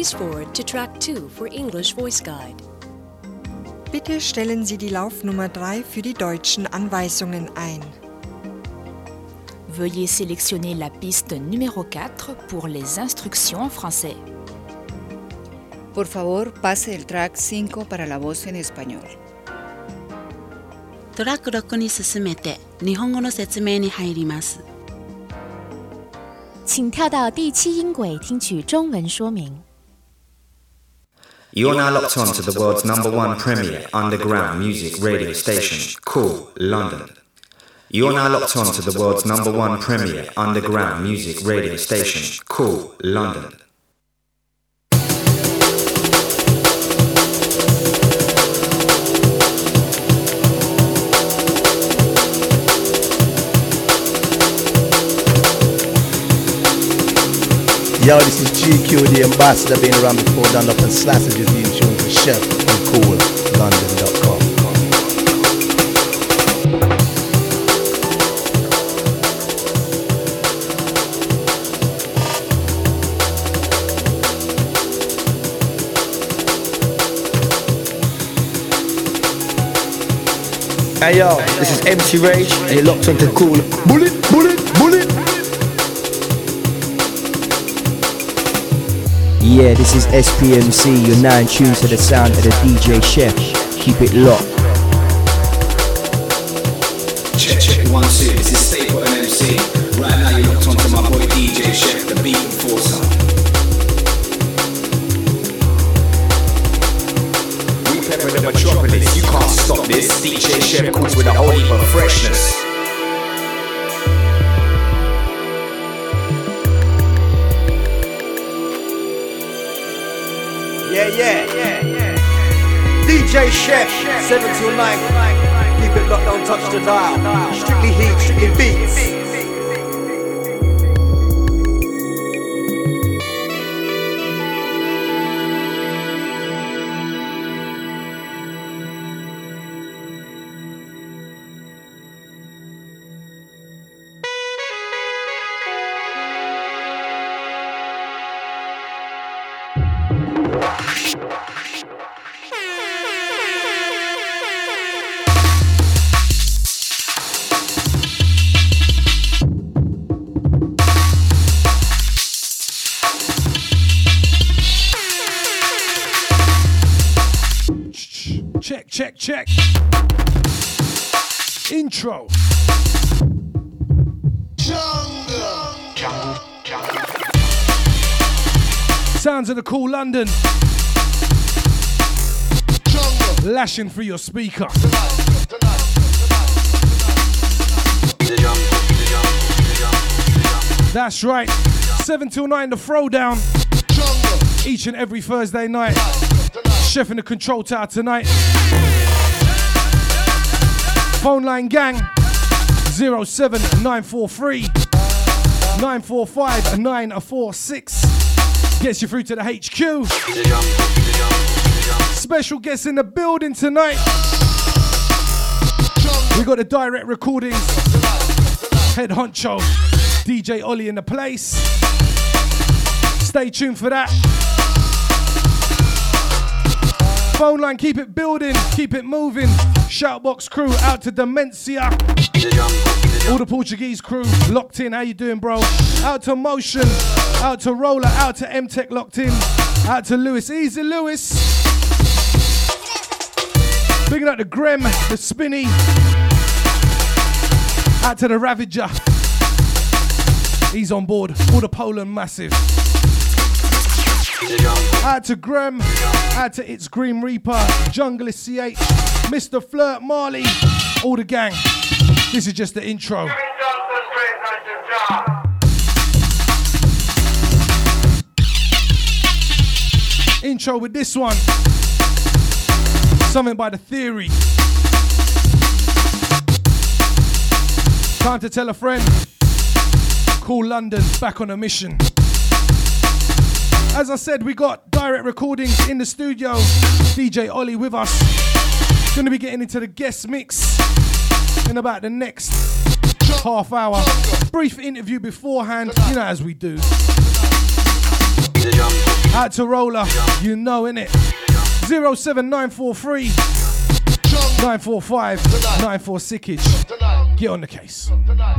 Please forward to track 2 for English voice guide. Bitte stellen Sie die Laufnummer 3 für die deutschen Anweisungen ein. Veuillez sélectionner la piste numéro 4 pour les instructions en français. Por favor, pase el track 5 para la voz en español. トラック6に進めて日本語の説明に入ります。 请跳到第7音轨听取中文说明。 You're now locked on to the world's #1 premier underground music radio station, Cool London. You're now locked on to the world's #1 premier underground music radio station, Cool London. Yo, this is GQ, the ambassador, been around before, done up and Slassages, the insurance chef on CoolLondon.com. Hey yo, this is MC Rage, and you're locked onto Cool. Bullet, bullet, bullet. Yeah, this is SPMC, you're now in tune to the sound of the DJ Chef. Keep it locked. Check 1 2, this is Staple and MC. Right now you're locked onto my boy DJ Chef, the beat enforcer. We pepper the metropolis, you can't stop this. DJ Chef comes with a whole heap of freshness. Yeah. DJ Chef, 7 till 9. Keep it locked, don't touch the dial. Strictly heat, strictly beats. Check. Intro. Jungle. Sounds of the Cool London. Jungle. Lashing through your speaker. That's right. 7 till 9, the throwdown. Each and every Thursday night. Chef in the control tower tonight. Phone line gang 07943 945 946 gets you through to the HQ. Special guests in the building tonight. We got the direct recordings. Head honcho DJ Ollie in the place. Stay tuned for that. Phone line, keep it building, keep it moving. Shoutbox crew out to Demencia. All the Portuguese crew locked in. How you doing, bro? Out to Motion, out to Roller, out to M-Tech locked in. Out to Lewis, Easy Lewis. Bigging up the Grem, the Spinny. Out to the Ravager. He's on board. All the Poland Massive. Out to Grem, out to It's Green Reaper, Junglist CH, Mr. Flirt, Marley, all the gang. This is just the intro. Intro with this one. Something by The Theory. Time to tell a friend. Cool London, back on a mission. As I said, we got direct recordings in the studio. DJ Ollie with us. Gonna be getting into the guest mix in about the next half hour. Brief interview beforehand, you know, as we do. Out to Roller, you know, innit? 07943 945 94 Get on the case.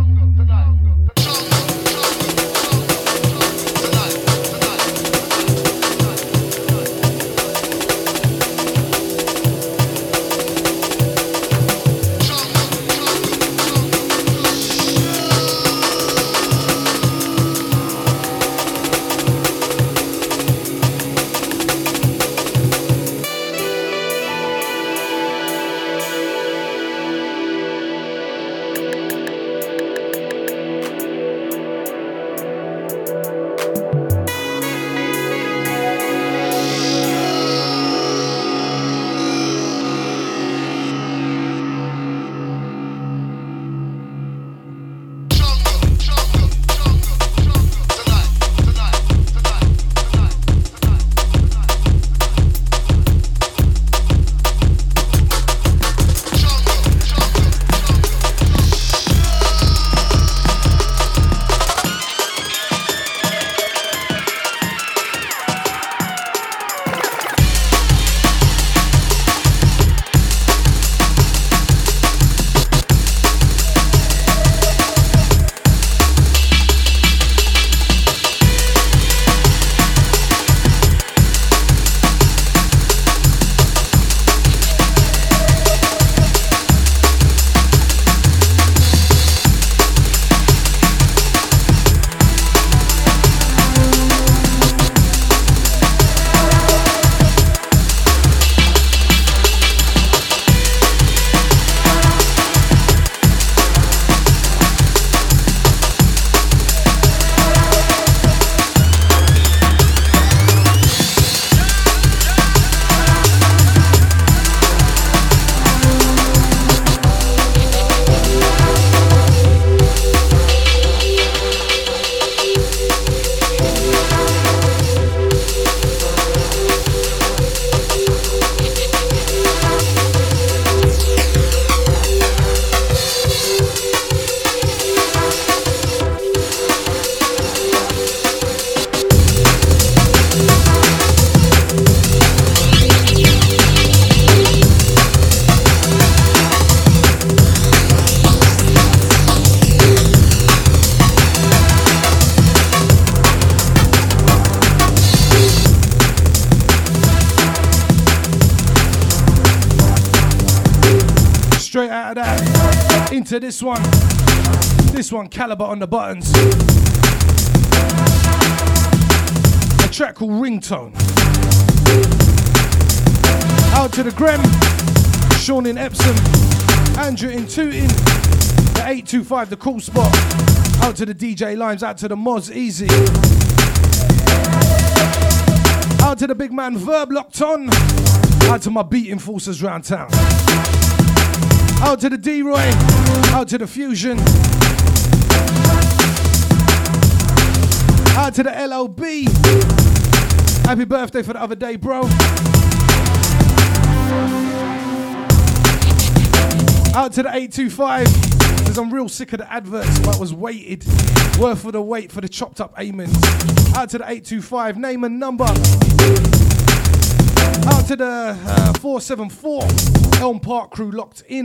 Straight out of that, into this one Caliber on the buttons. A track called Ringtone. Out to the Grem, Sean in Epsom, Andrew in Tooting, the 825, the Cool Spot. Out to the DJ Limes, out to the Moz, Easy. Out to the big man Verb, locked on. Out to my beating forces round town. Out to the D-Roy, out to the Fusion. Out to the LOB. Happy birthday for the other day, bro. Out to the 825, because I'm real sick of the adverts, but was weighted. Worth for the wait for the chopped up amens. Out to the 825, name and number. Out to the 474, Elm Park crew locked in.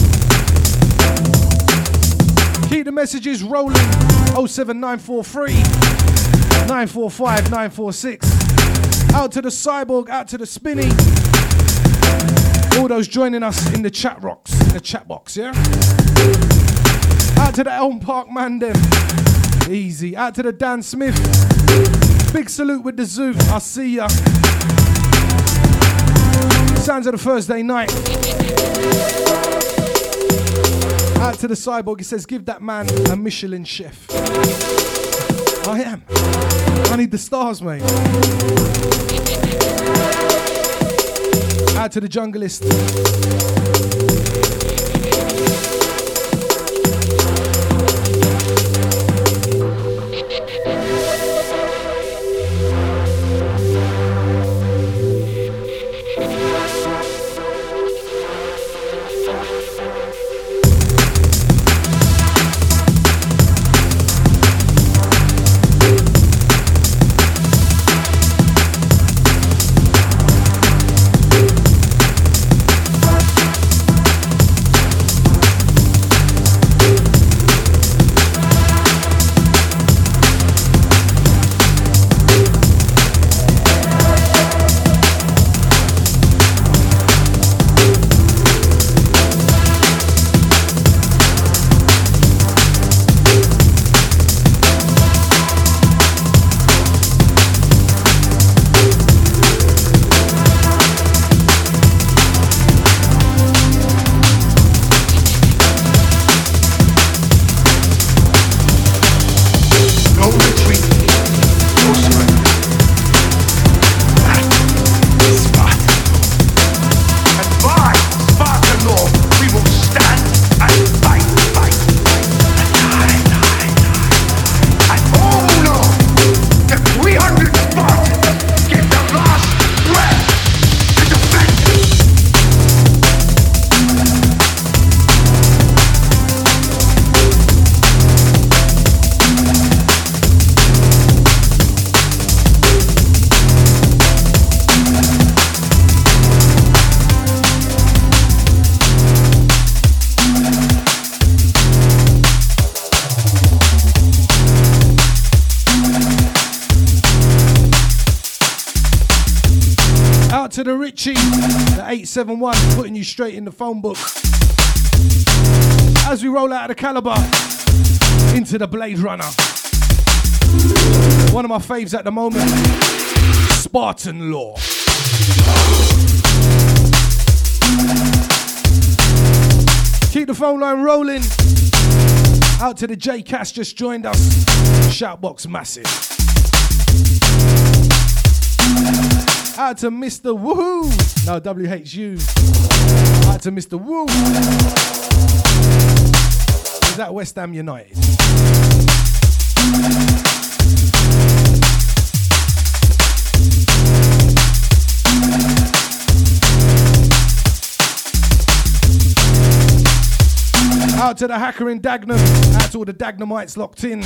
Keep the messages rolling. 07943 945 946. Out to the Cyborg, out to the Spinny. All those joining us in the chat box, yeah? Out to the Elm Park man them. Easy. Out to the Dan Smith. Big salute with the zoo. I see ya. Sounds of the Thursday night. Out to the Cyborg, he says, give that man a Michelin chef. I am. I need the stars, mate. Out to the Junglist. Out to the Richie, the 871, putting you straight in the phone book. As we roll out of the Caliber into the Blade Runner. One of my faves at the moment, Spartan Law. Keep the phone line rolling. Out to the J Cass just joined us. Shoutbox massive. Out to Mr. Woohoo. No, WHU. Out to Mr. Woo. Is that West Ham United? Out to the hacker in Dagenham. Out to all the Dagenhamites locked in.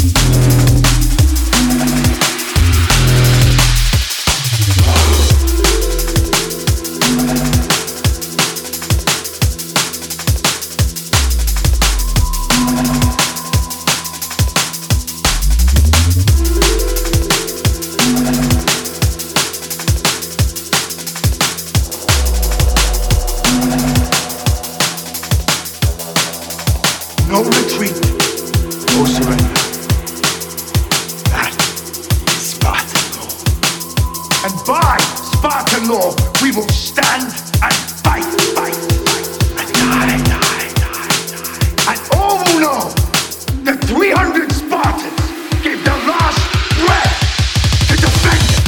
No retreat, no surrender. That is Spartan law. And by Spartan law, we will stand and fight. And die. And all will know that 300 Spartans gave their last breath to defend it.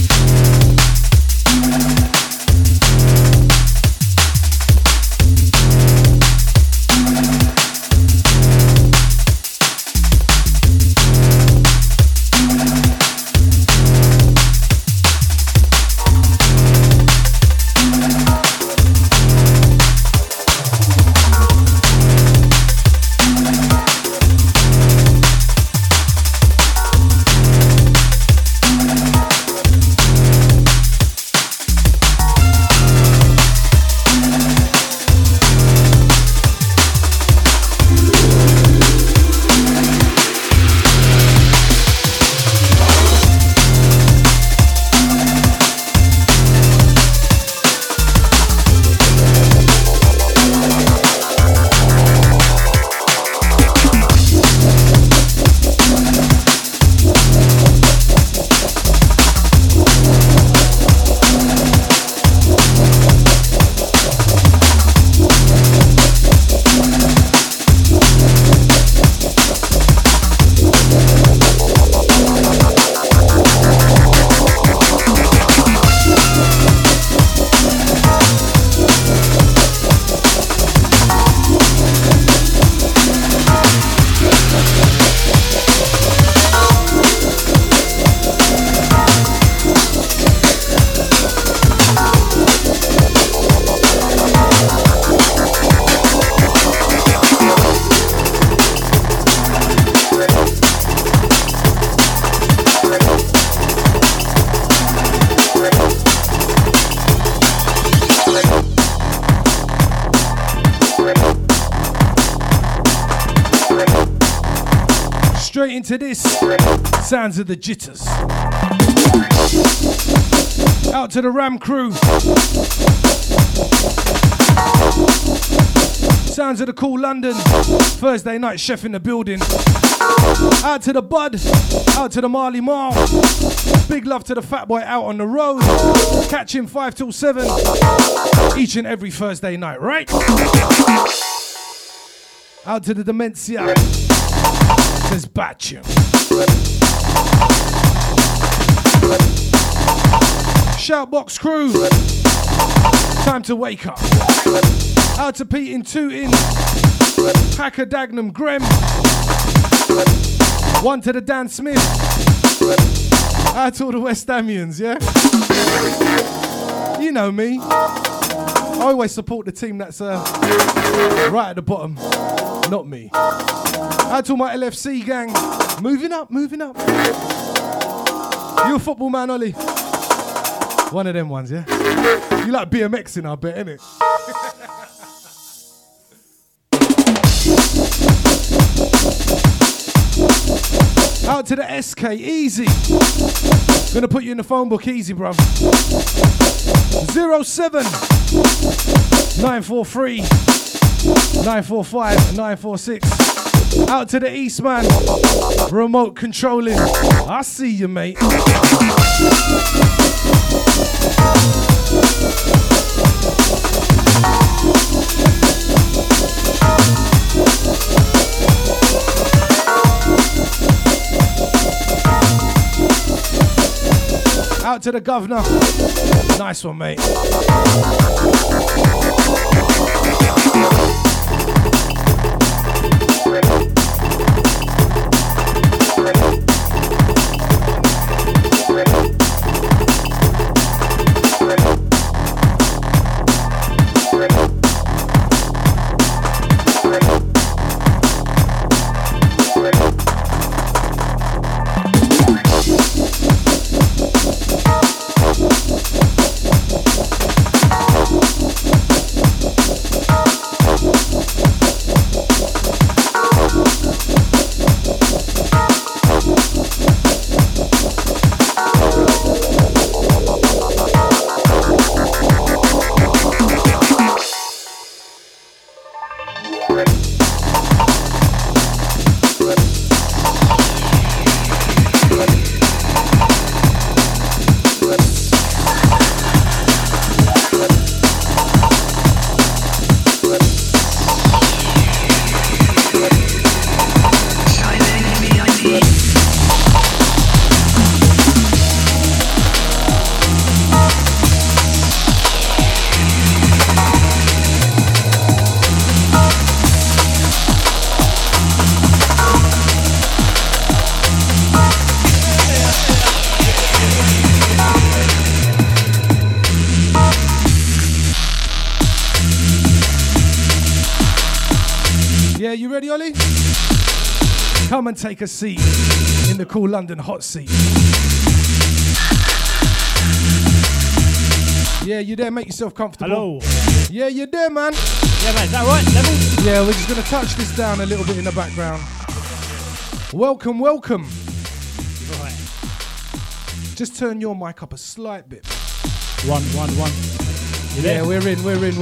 Straight into this, sounds of the Jitters. Out to the Ram crew. Sounds of the Cool London. Thursday night chef in the building. Out to the Bud. Out to the Marley Marl. Big love to the Fat Boy out on the road. Catch him 5 till 7 each and every Thursday night, right? Out to the Dementia. Says Batchum. Shoutbox crew. Time to wake up. Out to Pete in Tooting. Hacker Dagenham Grem. One to the Dan Smith. Out to all the West Hamians, yeah? You know me. I always support the team that's right at the bottom. Not me. Out to all my LFC gang. Moving up, moving up. You a football man, Ollie? One of them ones, yeah? You like BMXing, I bet, innit? Out to the SK, easy. Gonna put you in the phone book, easy, bruv. 07 943 945 946. Out to the East, man. Remote controlling. I see you, mate. Out to the governor. Nice one, mate. Come and take a seat in the cool London hot seat. Yeah, you there? Make yourself comfortable. Hello. Yeah, you there, man? Yeah, man. Is that right? Level? Yeah, we're just going to touch this down a little bit in the background. Welcome, welcome. Right. Just turn your mic up a slight bit. One. You there? Yeah, we're in.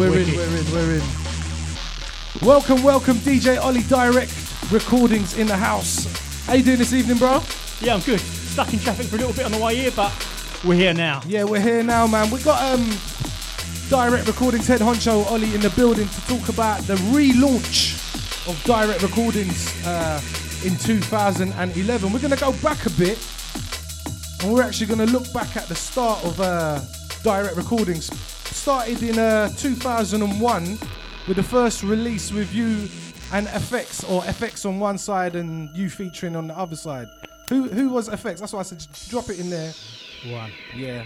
Welcome, DJ Ollie Direct Recordings in the house. How you doing this evening, bro? Yeah, I'm good. Stuck in traffic for a little bit on the way here, but we're here now. Yeah, we're here now, man. We got Direct Recordings head honcho Ollie in the building to talk about the relaunch of Direct Recordings in 2011. We're going to go back a bit, and we're actually going to look back at the start of Direct Recordings. Started in 2001 with the first release with you and FX, or FX on one side and you featuring on the other side. Who was FX? That's why I said just drop it in there. One. Yeah.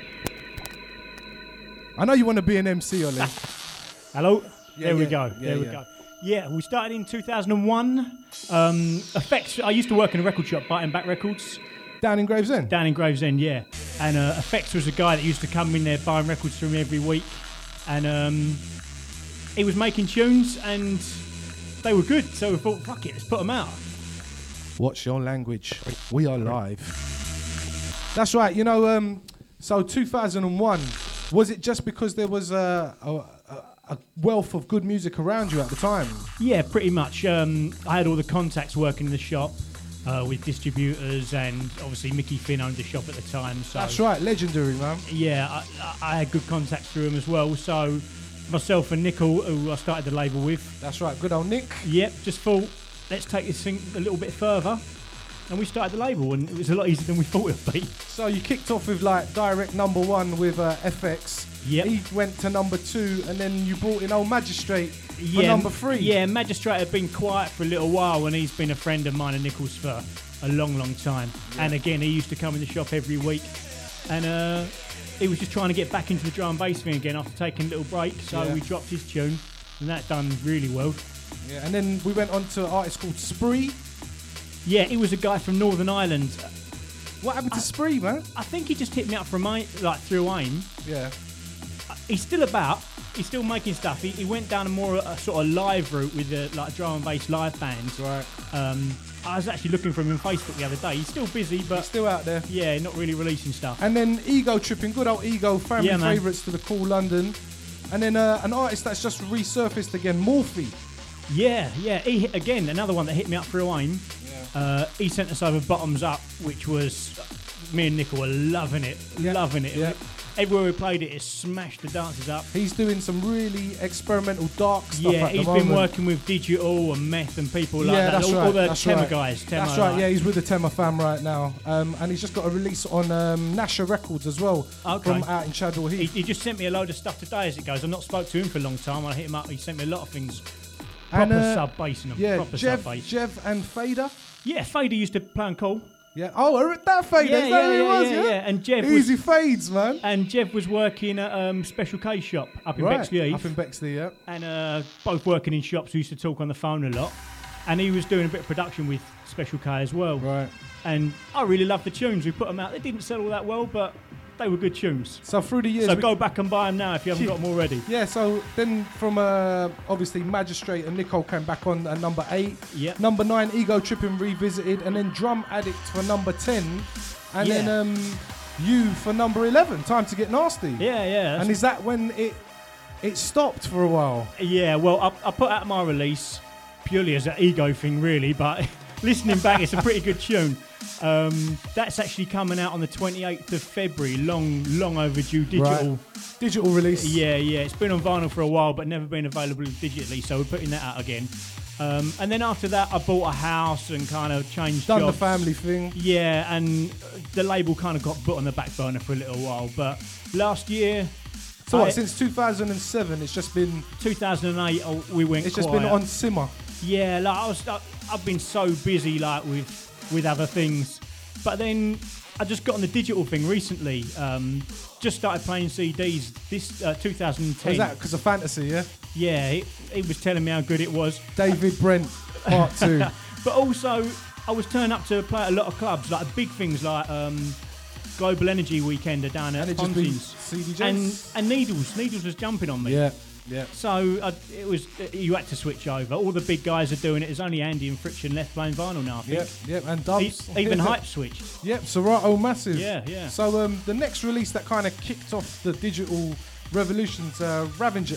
I know you want to be an MC, Ollie. Hello? Yeah, there we go. Yeah, we go. Yeah, we started in 2001. FX, I used to work in a record shop, Biting Back Records. Down in Gravesend? Down in Gravesend, yeah. And FX was a guy that used to come in there buying records from me every week. And he was making tunes and they were good, so we thought, fuck it, let's put them out. Watch your language. We are live. That's right. You know, so 2001, was it just because there was a wealth of good music around you at the time? Yeah, pretty much. I had all the contacts working in the shop with distributors, and obviously Mickey Finn owned the shop at the time. So that's right, legendary, man. Yeah, I had good contacts through him as well, so myself and Nickel, who I started the label with. That's right, good old Nick. Yep, just thought, let's take this thing a little bit further. And we started the label, and it was a lot easier than we thought it would be. So you kicked off with like direct number one with FX. Yep. He went to number 2, and then you brought in old Magistrate for number 3. Yeah, Magistrate had been quiet for a little while, and he's been a friend of mine and Nickel's for a long, long time. Yeah. And again, he used to come in the shop every week. And he was just trying to get back into the drum and bass thing again after taking a little break. So we dropped his tune, and that done really well. Yeah, and then we went on to an artist called Spree. Yeah, he was a guy from Northern Ireland. What happened to Spree, man? I think he just hit me up from through AIM. Yeah. He's still about. He's still making stuff. He went down a more sort of live route with like drum and bass live bands. Right. I was actually looking for him on Facebook the other day. He's still busy, but He's still out there. yeah, not really releasing stuff. And then Ego Tripping, good old Ego, family Yeah, man. favourites to the Cool London. And then an artist that's just resurfaced again, Morphe. Yeah. He again, another one that hit me up through AIM. He sent us over Bottoms Up, which was me and Nickel were loving it. Yeah. Everywhere we played it, it smashed the dancers up. He's doing some really experimental dark stuff Yeah, at the he's moment. been working with Digital and Meth and people like Yeah, that. that's all right, the that's Tema right. guys. Tema, That's right, like- yeah, he's with the Tema fam right now. And he's just got a release on Nasha Records as well, from out in Chadwell Heath. He just sent me a load of stuff today as it goes. I've not spoke to him for a long time. I hit him up. He sent me a lot of things. Proper sub bass in them. Yeah, proper sub bass. Jev and Fader. Yeah, Fader used to play on Call. Yeah. Oh, that Fader. Yeah, is that who he was? yeah. And Jev Easy Fades, man. And Jev was working at Special K shop up in Bexley Heath. Up in Bexley, yeah. And both working in shops. We used to talk on the phone a lot. And he was doing a bit of production with Special K as well. Right. And I really loved the tunes. We put them out. They didn't sell all that well, but they were good tunes. So through the years... So go back and buy them now if you haven't got them already. Yeah, so then from obviously Magistrate and Nicole came back on at number 8. Yeah. Number 9, Ego Tripping Revisited. And then Drum Addict for number 10. And then You for number 11, Time to Get Nasty. Yeah. And is that when it stopped for a while? Yeah, well, I put out my release purely as an ego thing, really, but listening back, it's a pretty good tune. That's actually coming out on the 28th of February, long overdue digital. Right. Digital release. Yeah, it's been on vinyl for a while, but never been available digitally, so we're putting that out again. And then after that, I bought a house and kind of changed Done jobs. the family thing. Yeah, and the label kind of got put on the back burner for a little while, but last year... So what, since 2007, it's just been... 2008, we went It's just quiet. been on simmer. Yeah, like I've been so busy like with other things, but then I just got on the digital thing recently. Just started playing CDs this 2010. Is that because of Fantasy? Yeah. Yeah, he was telling me how good it was. David Brent Part 2. But also, I was turning up to play at a lot of clubs, like big things like Global Energy Weekender down at Pontins. CDJs. And Needles was jumping on me. Yeah. So you had to switch over. All the big guys are doing it. There's only Andy and Friction left playing vinyl now, I think. Yep, and Dubs. Even Hype switched. Yep, Serato Massive. Yeah. So the next release that kind of kicked off the digital revolution's Ravager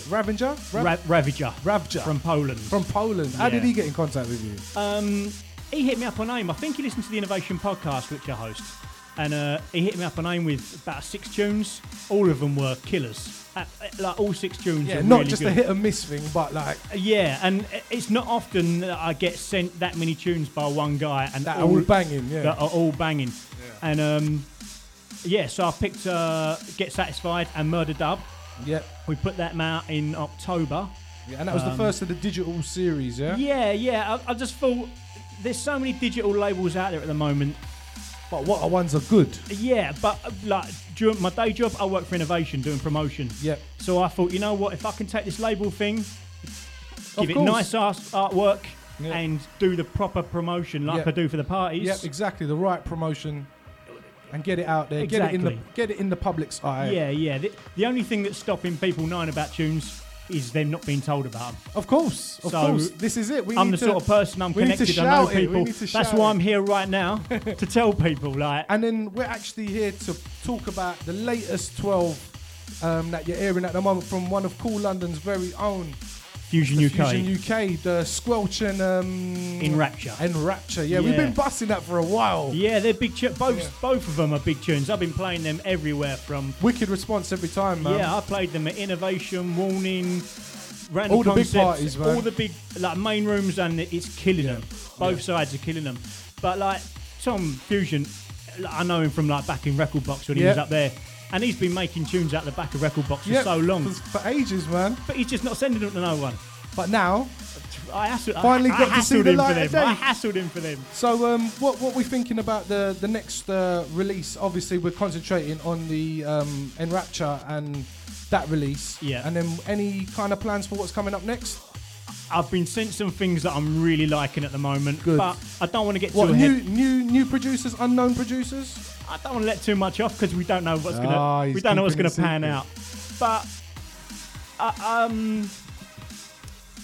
from Poland. How did he get in contact with you? He hit me up on AIM. I think he listened to the Innovation podcast, which I host. And he hit me up on AIM with about 6 tunes. All of them were killers. Like all 6 tunes. Yeah, are not really just good. a hit and miss thing, but like. Yeah, and it's not often that I get sent that many tunes by one guy and that are all banging. Yeah, that are all banging. Yeah. And so I picked Get Satisfied and Murder Dub. Yeah, we put that out in October. Yeah, and that was the first of the digital series. Yeah. Yeah. I just thought there's so many digital labels out there at the moment. But what ones are good? Yeah, but like during my day job, I work for Innovation doing promotion. Yep. So I thought, you know what, if I can take this label thing, give it course. nice ass artwork, and do the proper promotion like I do for the parties. Yep, exactly. The right promotion, and get it out there. Exactly. Get it in the public's eye. Yeah. The only thing that's stopping people knowing about tunes is them not being told about them. Of course. This is it. I'm the sort of person, I'm connected, I know people. That's why I'm here right now, to tell people. And then we're actually here to talk about the latest 12 that you're hearing at the moment from one of Cool London's very own Fusion UK, the Squelch and Enrapture. Yeah, we've been busting that for a while. Yeah, they're big tunes. Both of them are big tunes. I've been playing them everywhere from. Wicked response every time, man. Yeah, I played them at Innovation, Warning, Random all the Concepts, big parties, man. all the big like main rooms, and it's killing them. Both sides are killing them. But like Tom Fusion, I know him from like back in Record Box when he was up there. And he's been making tunes out the back of Record Box for so long. For ages, man. But he's just not sending them to no one. But now, I finally got to see the light of day. I hassled him for them. So what we're thinking about the next release, obviously we're concentrating on the Enrapture and that release. Yeah. And then any kind of plans for what's coming up next? I've been sent some things that I'm really liking at the moment. Good. But I don't want to get too ahead. New producers, unknown producers? I don't want to let too much off because we don't know what's gonna pan out. But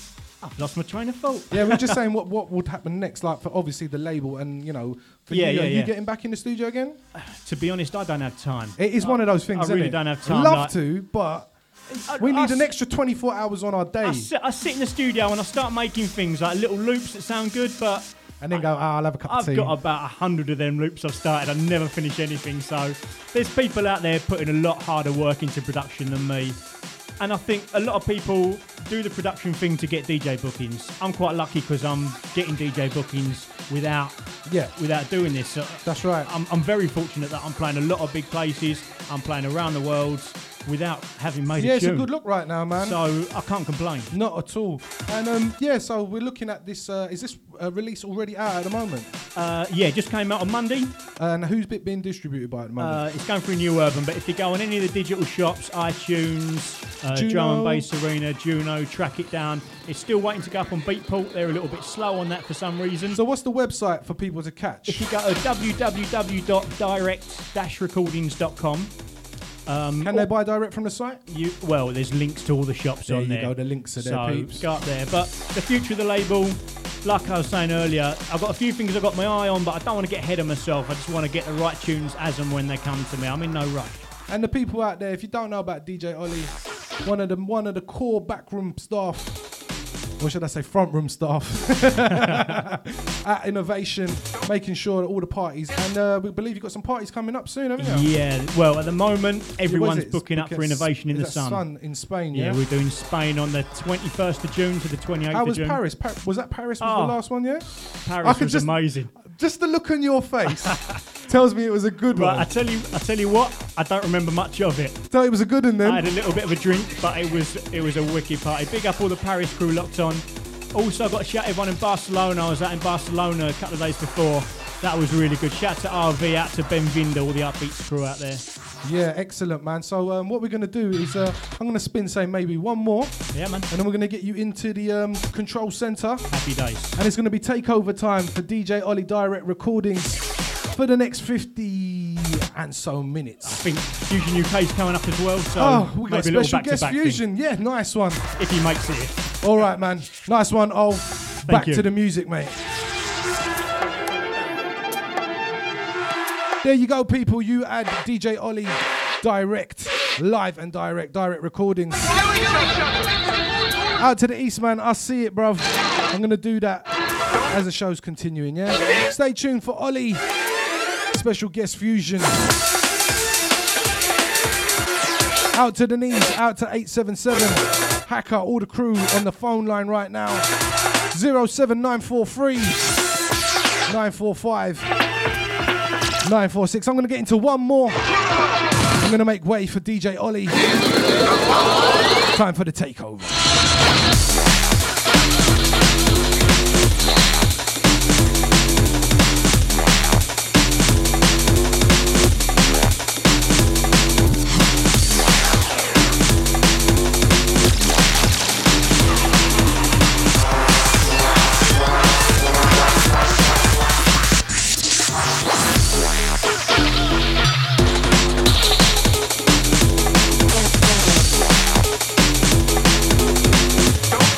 I've lost my train of thought. Yeah, we're just saying what would happen next, like for obviously the label and, you know, for you getting back in the studio again? To be honest, I don't have time. It is one of those things, I isn't really it? don't have time. Love to, but we need an extra 24 hours on our day. I sit in the studio and I start making things like little loops that sound good, but... And then I'll have a cup of tea. I've got about 100 of them loops I've started. I never finish anything, so there's people out there putting a lot harder work into production than me. And I think a lot of people do the production thing to get DJ bookings. I'm quite lucky because I'm getting DJ bookings without doing this. So that's right. I'm very fortunate that I'm playing a lot of big places. I'm playing around the world without having made a tune. Yeah, it's a good look right now, man. So I can't complain. Not at all. And so we're looking at this. Is this release already out at the moment? Yeah, just came out on Monday. And who's it being distributed by at the moment? It's going through New Urban, but if you go on any of the digital shops, iTunes, Drum and Bass Arena, Juno, Track It Down, it's still waiting to go up on Beatport. They're a little bit slow on that for some reason. So what's the website for people to catch? If you go to www.direct-recordings.com. Can they buy direct from the site? Well, there's links to all the shops on there. There you go, the links are there, peeps. Go up there. But the future of the label, like I was saying earlier, I've got a few things I've got my eye on, but I don't want to get ahead of myself. I just want to get the right tunes as and when they come to me. I'm in no rush. And the people out there, if you don't know about DJ Ollie, one of the core backroom staff, or should I say front room staff, at Innovation, making sure that all the parties, and we believe you've got some parties coming up soon, haven't you? Yeah, well, at the moment, everyone's booking up for Innovation in the Sun. In Spain, yeah? Yeah, we're doing Spain on the 21st of June to the 28th of June. How was Paris? Was that Paris was the last one, yeah? Paris was amazing. Just the look on your face tells me it was a good one. I tell you what, I don't remember much of it. So it was a good one then. I had a little bit of a drink, but it was a wicked party. Big up all the Paris crew locked on. Also, I got a shout everyone in Barcelona. I was out in Barcelona a couple of days before. That was really good. Shout to RV, out to Ben Vinder, all the Upbeats crew out there. Yeah, excellent, man. So what we're going to do is I'm going to spin, say, maybe one more. Yeah, man. And then we're going to get you into the control centre. Happy days. And it's going to be takeover time for DJ Ollie Direct Recordings for the next 50 and so minutes. I think Fusion UK is coming up as well. So we got a special guest Fusion. Thing. Yeah, nice one. If he makes it. All right, man. Nice one. Back to the music, mate. There you go, people. You add DJ Ollie Direct, live and direct recordings. Out to the East, man. I see it, bruv. I'm going to do that as the show's continuing, yeah? Stay tuned for Ollie. Special guest Fusion. Out to Denise, out to 877. Hacker, all the crew on the phone line right now. 07943 945 946. I'm going to get into one more. I'm going to make way for DJ Ollie. Time for the takeover. Don't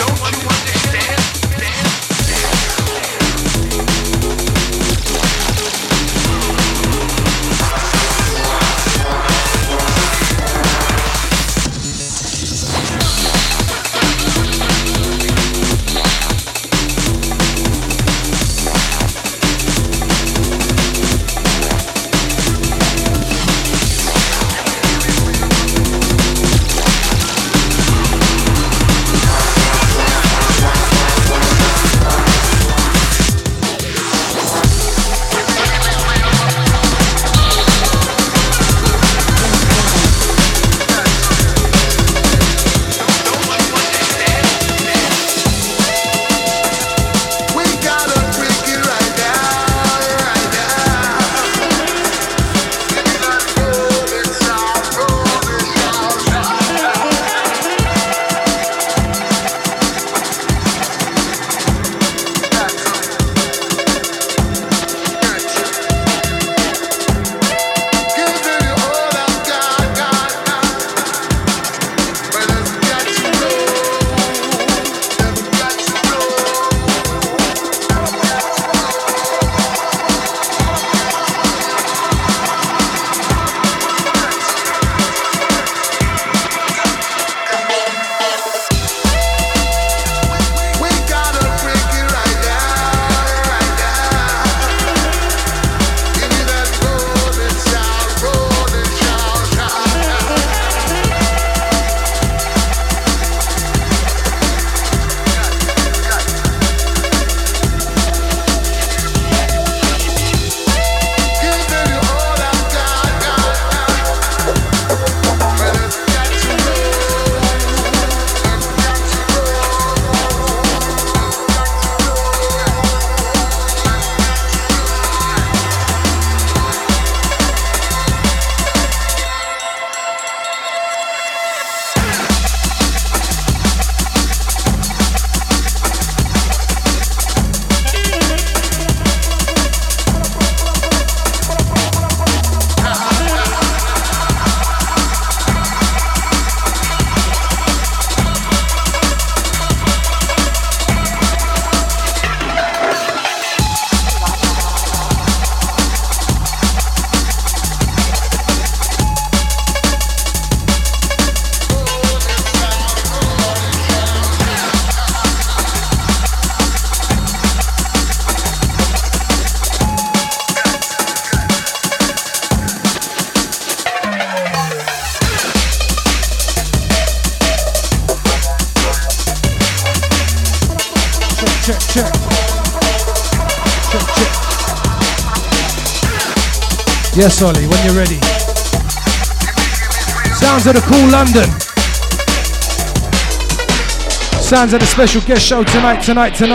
check, check. Check, check. Yes, Ollie, when you're ready. Sounds of the Cool London. Sounds of the special guest show tonight.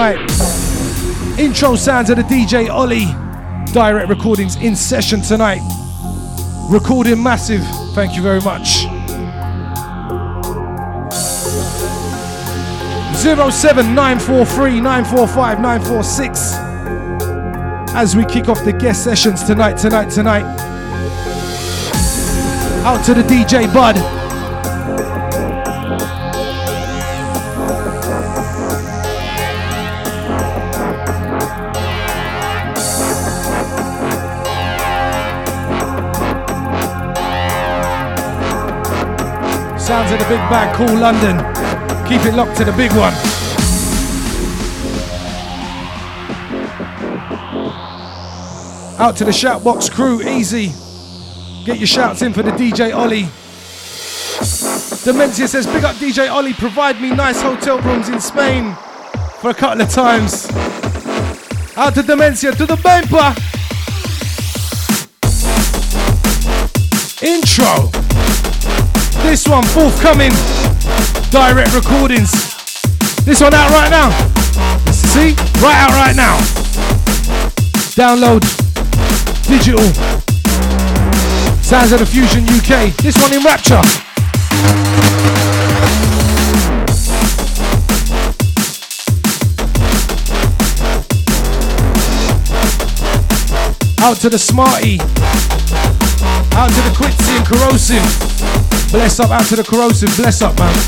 Intro sounds of the DJ Ollie. Direct recordings in session tonight. Recording massive. Thank you very much. 07943 945 946. As we kick off the guest sessions tonight. Out to the DJ Bud. Sounds of the big bag, Cool London. Keep it locked to the big one. Out to the Shoutbox crew, easy. Get your shouts in for the DJ Ollie. Demencia says, big up DJ Ollie, provide me nice hotel rooms in Spain for a couple of times. Out to Demencia, to the bumper. Intro. This one forthcoming. Direct recordings. This one out right now. See? Right out right now. Download. Digital. Sounds of the Fusion UK. This one in Rapture. Out to the Smarty. Out to the Quitzy and Corrosive. Bless up, out to the Corrosive. Bless up, man.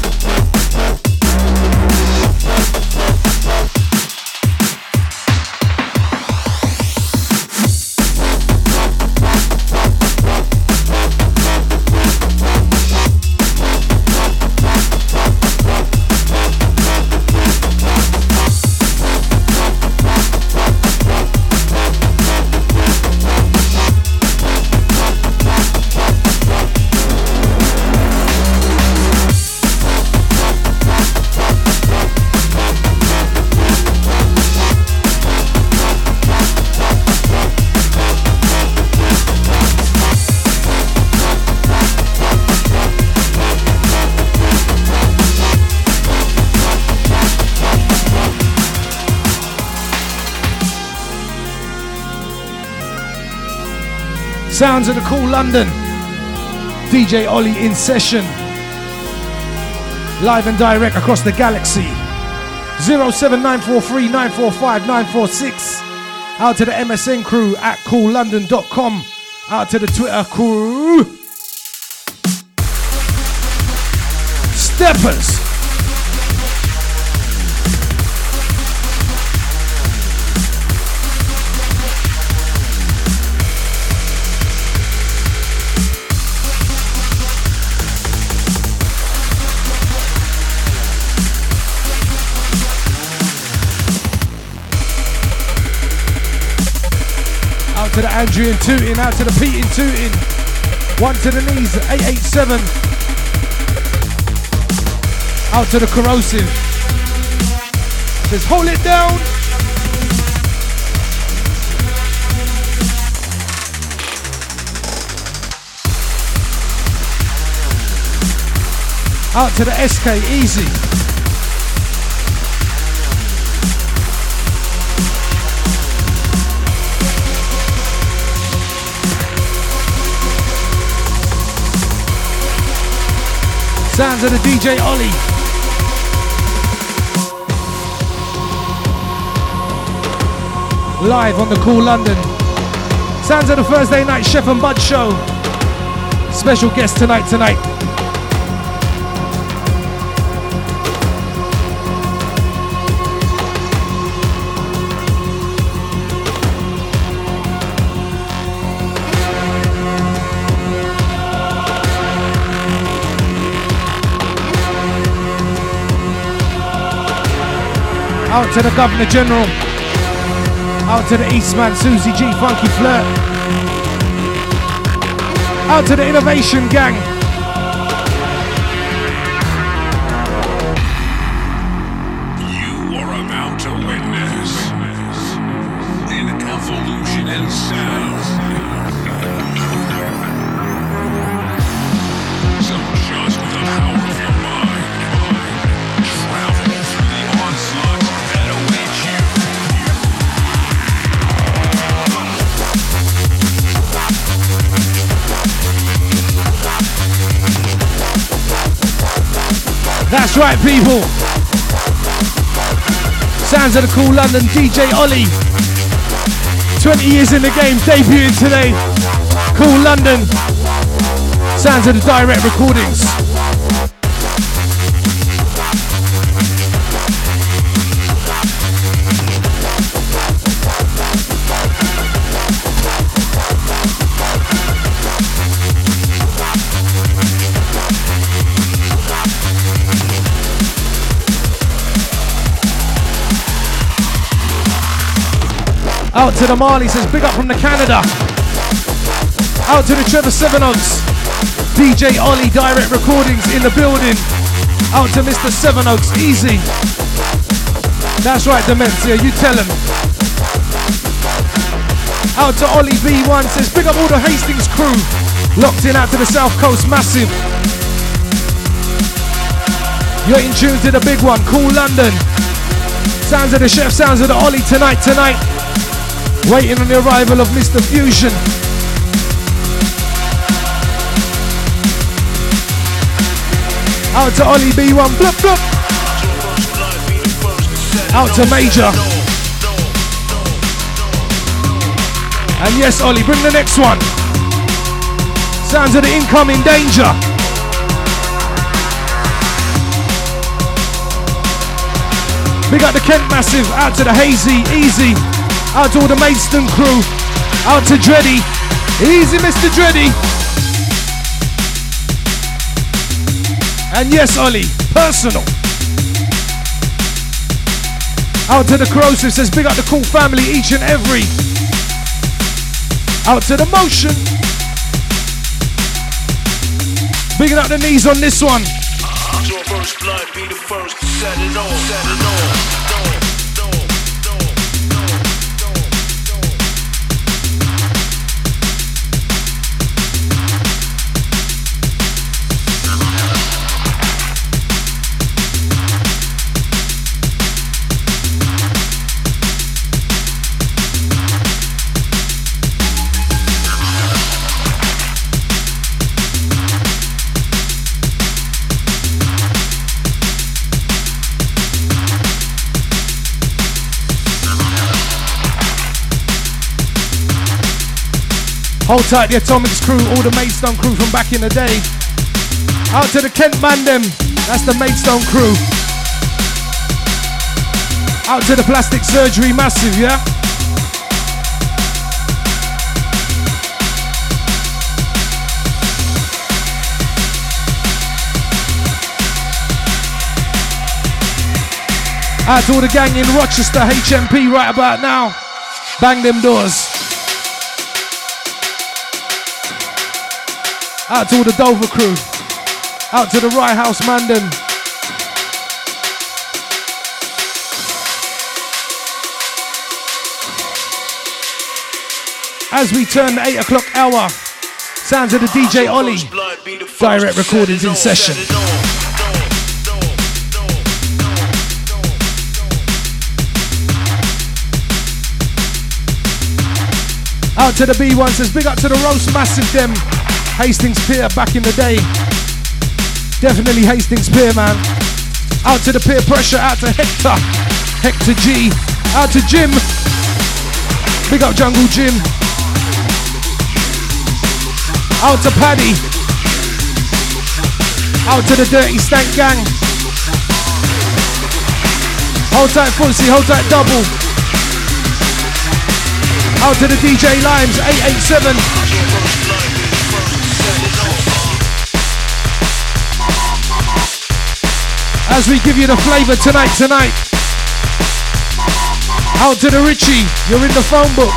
Sounds of the Cool London. DJ Ollie in session. Live and direct across the galaxy. 07943 945 946. Out to the MSN crew at coollondon.com. Out to the Twitter crew. Steppers. Out to the Andrew and Tooting, out to the Pete and Tooting. One to the knees, 887. Out to the Corrosive. Says hold it down. Out to the SK, easy. Sounds of the DJ Ollie. Live on the Cool London. Sounds of the Thursday night Chef and Bud show. Special guest tonight. Out to the Governor General. Out to the Eastman, Susie G, Funky Flirt. Out to the Innovation Gang. You are about to witness That's right, people. Sounds of the Cool London, DJ Ollie. 20 years in the game, debuting today. Cool London. Sounds of the direct recordings. Out to the Marley, says big up from the Canada. Out to the Trevor Sevenoaks. DJ Ollie, direct recordings in the building. Out to Mr. Sevenoaks, easy. That's right, Dementia, you tell him. Out to Ollie B1, says big up all the Hastings crew. Locked in out to the South Coast, massive. You're in tune to the big one, Cool London. Sounds of the chef, sounds of the Ollie tonight. Waiting on the arrival of Mr. Fusion. Out to Ollie B1, blup blup. Out to Major. And yes, Ollie, bring the next one. Sounds of the incoming danger. Big up the Kent Massive, out to the Hazy, easy. Out to all the Maidstone crew. Out to Dreddy. Easy, Mr. Dreddy. And yes, Ollie, personal. Out to the Corrosive, says big up the Cool family, each and every. Out to the Motion. Bigging up the knees on this one. Your first blood be the first to set it on, set it on. Hold tight, the Atomics crew, all the Maidstone crew from back in the day. Out to the Kent Mandem, that's the Maidstone crew. Out to the Plastic Surgery Massive, yeah? Out to all the gang in Rochester, HMP right about now. Bang them doors. Out to all the Dover crew. Out to the Rye House Mandan. As we turn the 8 o'clock hour, sounds of the DJ Ollie. Direct recordings in session. Out to the B1, says big up to the Roast Massive them. Hastings Pier back in the day. Definitely Hastings Pier, man. Out to the peer pressure, out to Hector G. Out to Jim. Big up Jungle Jim. Out to Paddy. Out to the Dirty Stank Gang. Hold tight Fussy, hold tight Double. Out to the DJ Limes, 887. As we give you the flavour tonight. Out to the Richie, you're in the phone book.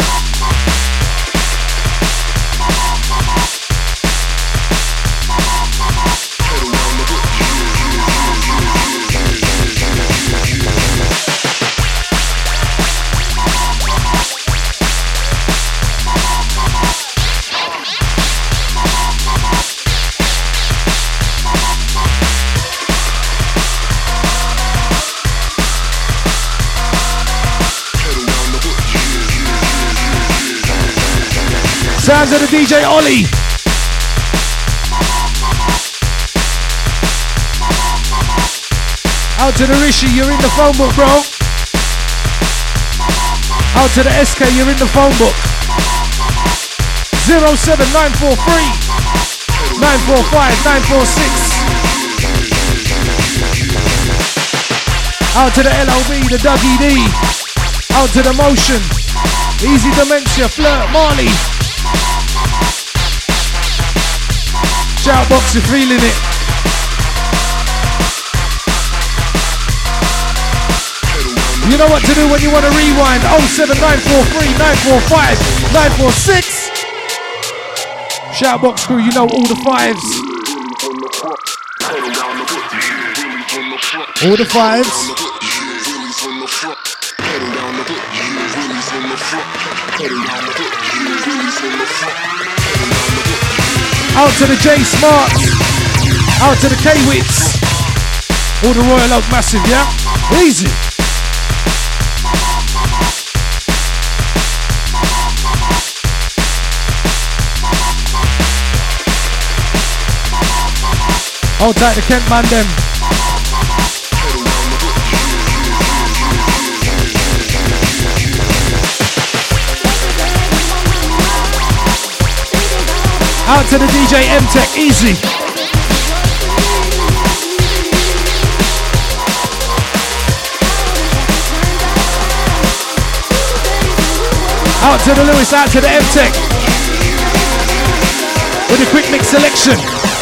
Sounds of the DJ Ollie. Out to the Rishi, you're in the phone book, bro. Out to the SK, you're in the phone book. 07943 945 946. Out to the LOB, the Dougie D. Out to the Motion. Easy Dementia, Flirt, Marley. Shoutbox, you're feeling it. You know what to do when you want to rewind. 07943 945 946. Shoutbox crew, you know all the fives. All the fives. Out to the J Smarts. Out to the K-Wits. All the Royal Oak Massive, yeah? Easy. Hold tight to Kent man them. Out to the DJ M-Tech, easy. Out to the Lewis, out to the M-Tech. With a quick mix selection.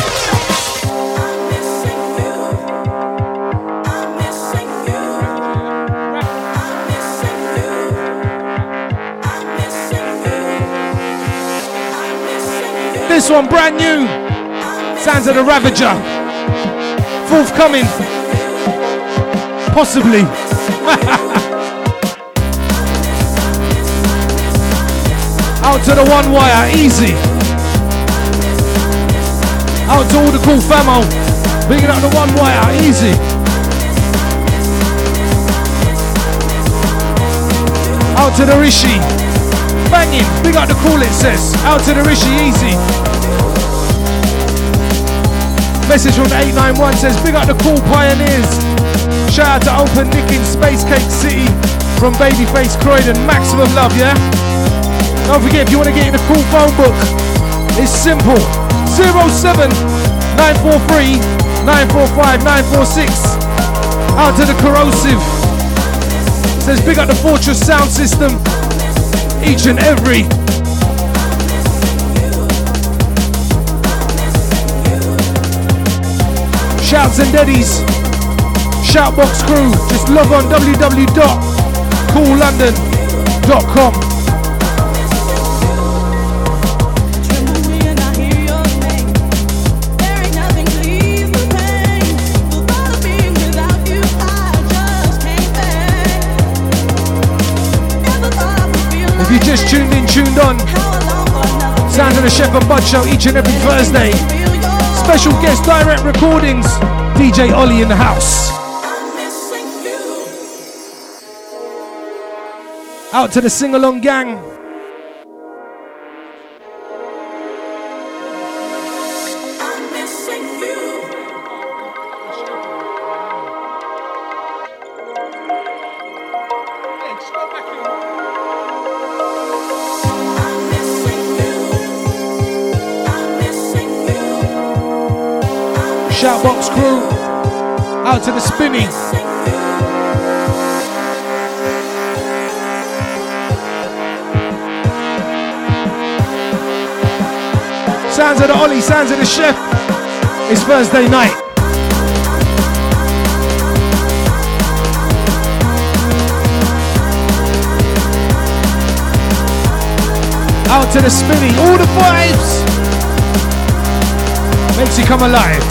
This one brand new. Sounds of the Ravager. Forthcoming. Possibly. Out to the One Wire, easy. Out to all the cool famo. Bigging up the One Wire, easy. Out to the Rishi. Banging, big up the cool it says. Out to the Rishi, easy. Message from the 891 says, big up the cool pioneers. Shout out to Open Nick in Space Cake City from Babyface Croydon. Maximum love, yeah? Don't forget, if you want to get in the cool phone book, it's simple. 07943 945 946. Out to the Corrosive. Says, big up the Fortress sound system. Each and every. Shouts and daddies. Shoutbox crew. Just log on www.coollondon.com. If you just tuned in, tuned on, Sounds of the Chef and Bud Show each and every Thursday. Special guest direct recordings, DJ Ollie in the house. Out to the sing-along gang. Shoutbox crew, out to the Spinny. Sounds of the Ollie, sounds of the Chef. It's Thursday night. Out to the Spinny, all the vibes. Makes you come alive.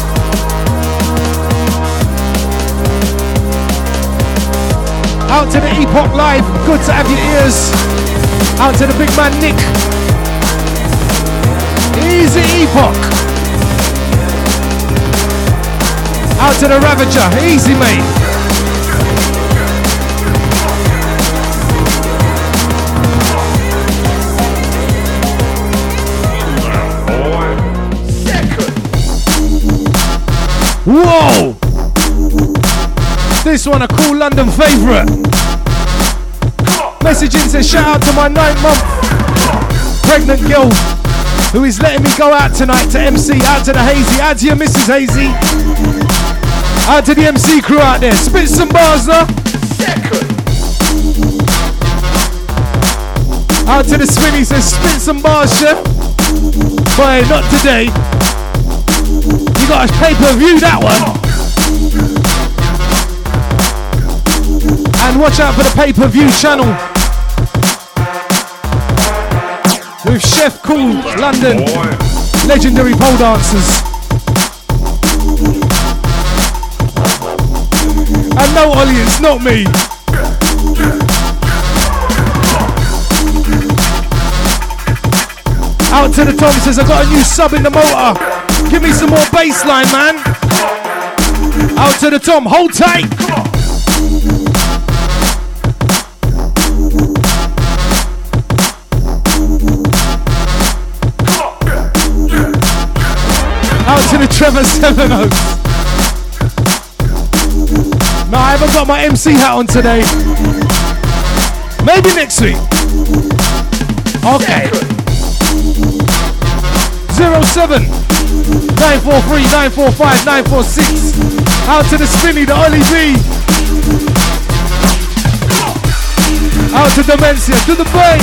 Out to the Epoch Live, good to have your ears. Out to the big man Nick. Easy Epoch. Out to the Ravager, easy mate. Whoa! This one a cool London favourite. Message in says shout out to my 9-month pregnant girl who is letting me go out tonight to MC. Out to the Hazy, out to your Mrs. Hazy. Out to the MC crew out there. Spit some bars now. Out to the Swinny says spit some bars, chef. Boy, not today. You got to pay-per-view that one. And watch out for the pay-per-view channel with Chef Cool London, legendary pole dancers. And no, Ollie, it's not me. Out to the Tom says I got a new sub in the motor. Give me some more bass line, man. Out to the Tom, hold tight. Out to the Trevor Sevenos. No, I haven't got my MC hat on today. Maybe next week. Okay. 07 943 945 946. Out to the Spinny, the Ollie B. Out to Dementia, to the Bay.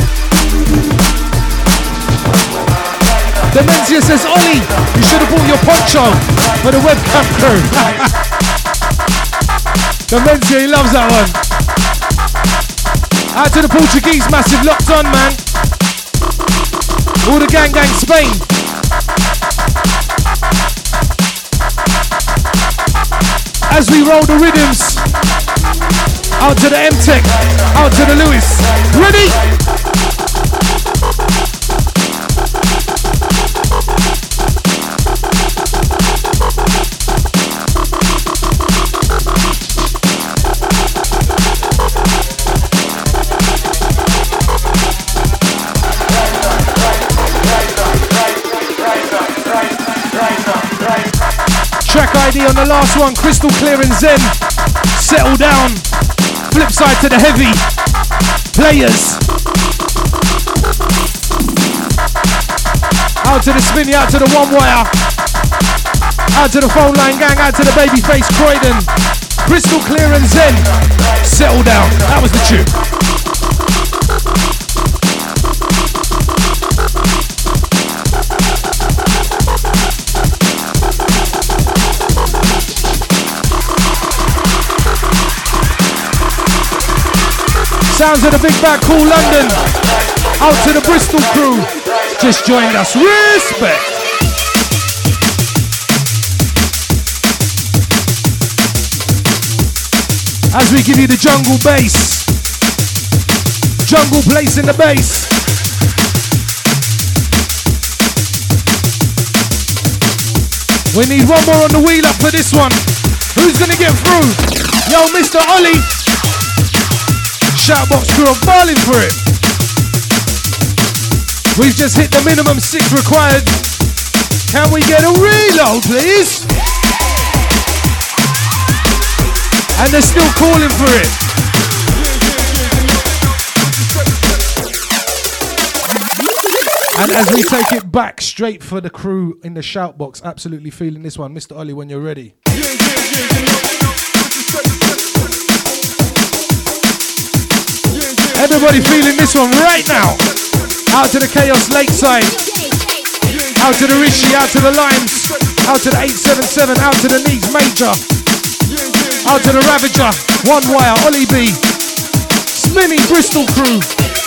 Dementia says, Ollie, you should have bought your poncho for the webcam crew. Dementia, he loves that one. Out to the Portuguese, massive locked on, man. All the gang Spain. As we roll the rhythms. Out to the M-Tech. Out to the Lewis. Ready? Track ID on the last one, Crystal Clear and Zen. Settle down. Flip side to the heavy. Players. Out to the Spinny, out to the One Wire. Out to the Phone Line Gang, out to the Babyface Croydon. Crystal Clear and Zen. Settle down. That was the tune. Sounds of the Big Bad Cool London. Out to the Bristol crew. Just joined us. Respect. As we give you the jungle bass. Jungle place in the bass. We need one more on the wheel up for this one. Who's gonna get through? Yo, Mr. Ollie. Shoutbox crew are balling for it. We've just hit the minimum 6 required. Can we get a reload, please? And they're still calling for it. And as we take it back straight for the crew in the Shoutbox, absolutely feeling this one. Mr. Ollie, when you're ready. Everybody feeling this one right now. Out to the Chaos Lakeside. Out to the Rishi, out to the Limes. Out to the 877, out to the Needs Major. Out to the Ravager, One Wire, Ollie B. Spinning Bristol crew.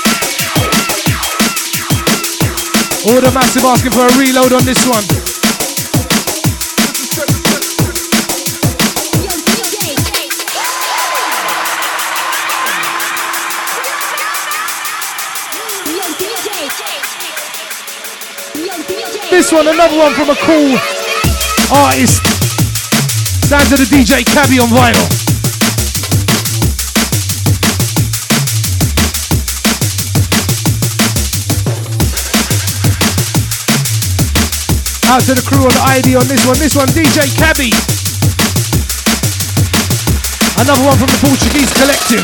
All the massive asking for a reload on this one. This one, another one from a cool artist. Sounds of the DJ Cabby on vinyl. Out to the crew on the ID on this one. This one, DJ Cabby. Another one from the Portuguese Collective.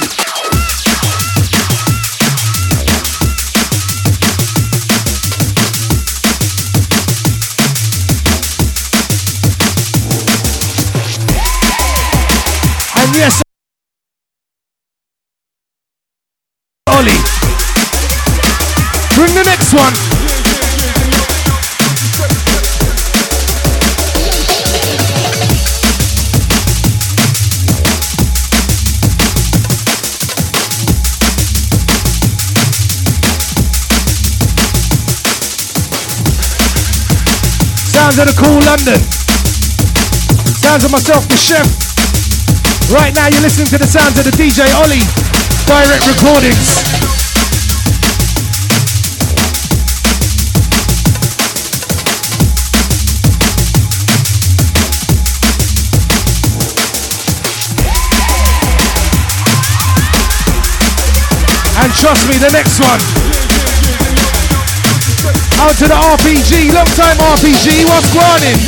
And yes, Ollie. Bring the next one. Sounds of the Cool London. Sounds of myself, the chef. Right now you're listening to the sounds of the DJ Ollie. Direct recordings. And trust me, the next one. Out to the RPG, long time RPG, what's going on?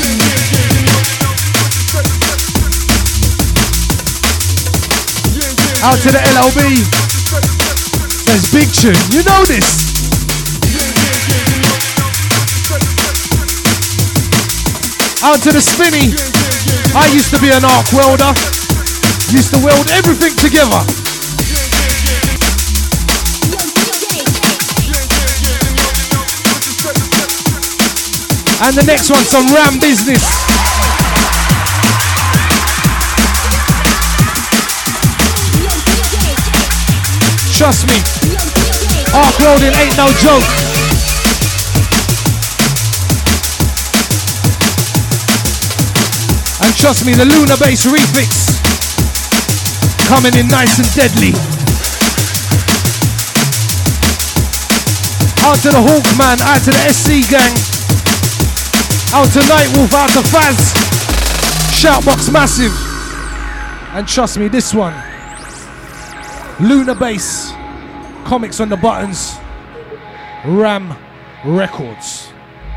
Out to the LLB. Says big tune, you know this. Out to the Spinny. I used to be an arc welder. Used to weld everything together. And the next one, some Ram business. Trust me, arc welding ain't no joke. And trust me, the Lunar Bass refix coming in nice and deadly. Out to the Hawkman, out to the SC gang. Out to Nightwolf, out to Faz. Shoutbox massive. And trust me, this one. Lunar Bass. Comics on the buttons. Ram Records.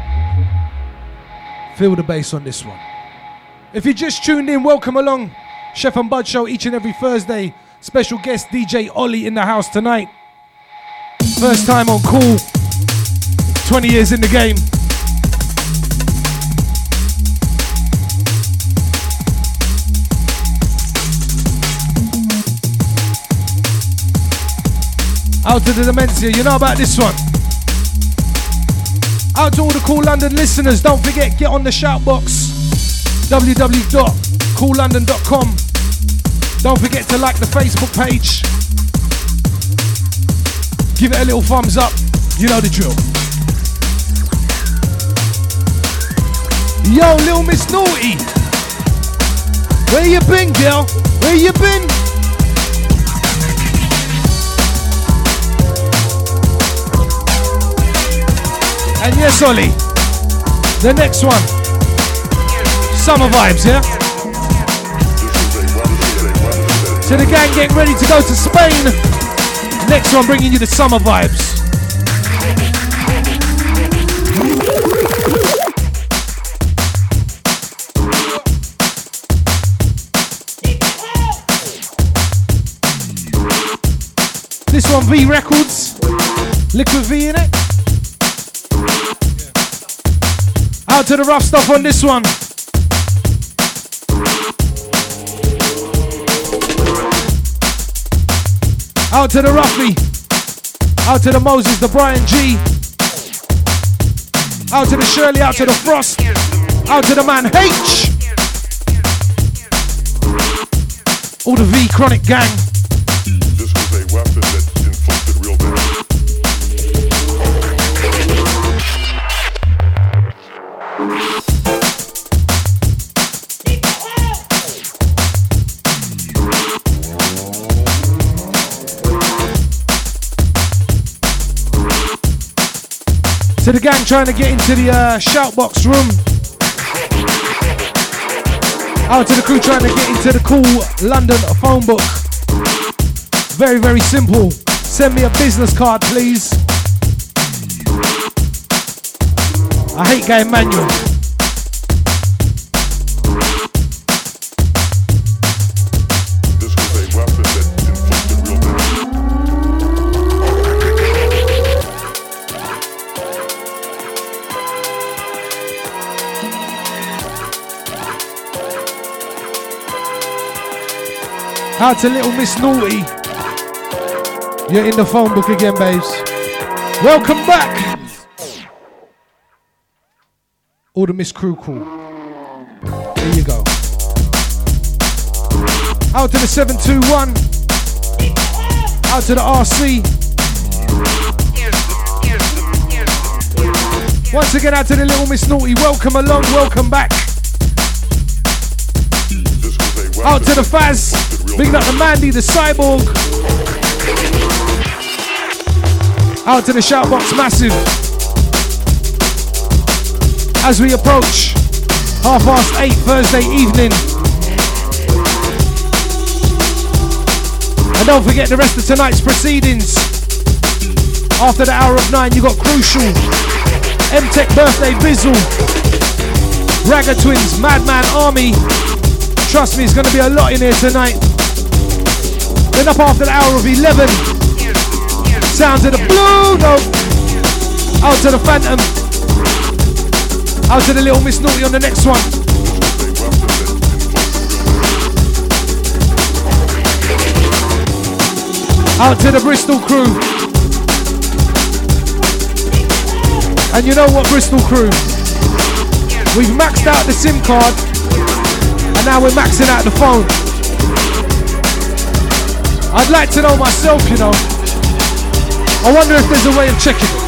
Feel the bass on this one. If you just tuned in, welcome along. Chef and Bud Show each and every Thursday. Special guest DJ Ollie in the house tonight. First time on Cool. 20 years in the game. Out to the Dementia, you know about this one. Out to all the Cool London listeners, don't forget, get on the shout box. www.coollondon.com. Don't forget to like the Facebook page. Give it a little thumbs up, you know the drill. Yo, Lil Miss Naughty. Where you been, girl? Where you been? And yes, Ollie, the next one, summer vibes, yeah? So the gang getting ready to go to Spain. Next one bringing you the summer vibes. This one, V Records, Liquid V in it. Out to the rough stuff on this one. Out to the Ruffy. Out to the Moses, the Brian G. Out to the Shirley, out to the Frost. Out to the man H. All the V Chronic gang. This was a weapon that inflicted real damage. To the gang trying to get into the shoutbox room. Out to the crew trying to get into the Cool London phone book. Very, very simple. Send me a business card, please. I hate going manual. This was Out to little Miss Naughty. You're in the phone book again, babes. Welcome back. All the Miss Crew call. There you go. Out to the 721. Out to the RC. Once again, out to the little Miss Naughty. Welcome along, welcome back. Out to the Faz. Big up the Mandy, the Cyborg. Out to the Shoutbox Massive. As we approach 8:30 Thursday evening. And don't forget the rest of tonight's proceedings. After the hour of 9, you got Crucial, M-Tech Birthday Bizzle, Ragga Twins, Madman Army. Trust me, it's going to be a lot in here tonight. Then up after the hour of 11, sounds of the Blue Note. Out to the Phantom. Out to the little Miss Naughty on the next one. Out to the Bristol crew. And you know what, Bristol crew? We've maxed out the SIM card and now we're maxing out the phone. I'd like to know myself, you know. I wonder if there's a way of checking it.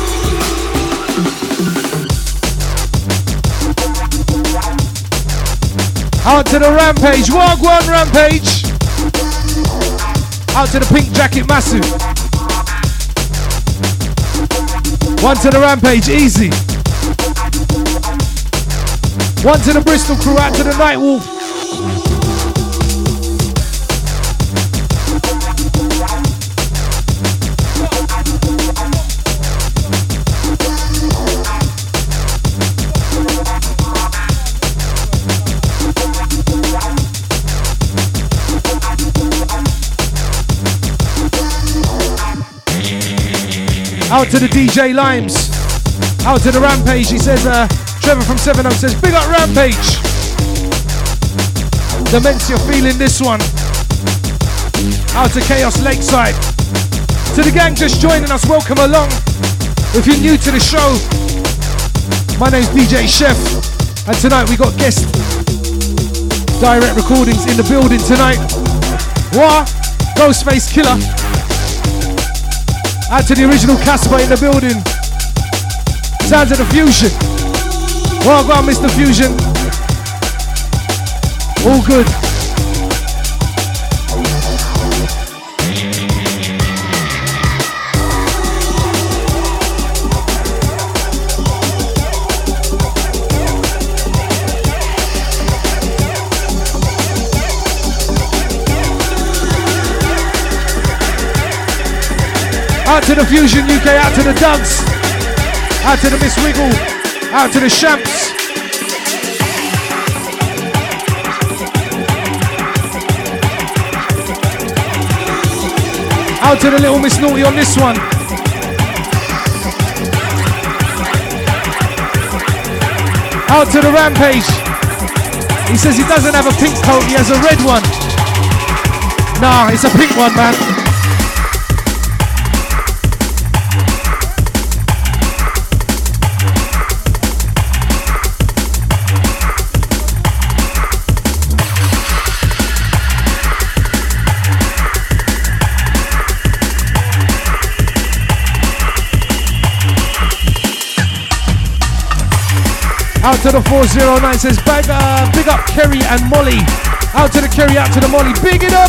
Out to the Rampage, Wagwan Rampage. Out to the Pink Jacket Massive. One to the Rampage, easy. One to the Bristol crew, out to the Nightwolf. Out to the DJ Limes. Out to the Rampage. He says, Trevor from 7 Oaks says, big up Rampage. Dementia feeling this one. Out to Chaos Lakeside. To the gang just joining us, welcome along. If you're new to the show, my name's DJ Chef. And tonight we got guest direct recordings in the building tonight. What? Ghostface Killer. Out to the original Casper in the building. Sounds of the Fusion. Well gone, Mr. Fusion. All good. Out to the Fusion UK, out to the Dugs, out to the Miss Wiggle, out to the Shamps. Out to the little Miss Naughty on this one. Out to the Rampage. He says he doesn't have a pink coat, he has a red one. Nah, it's a pink one, man. Out to the 409 says big up Kerry and Molly. Out to the Kerry, out to the Molly. Big it up.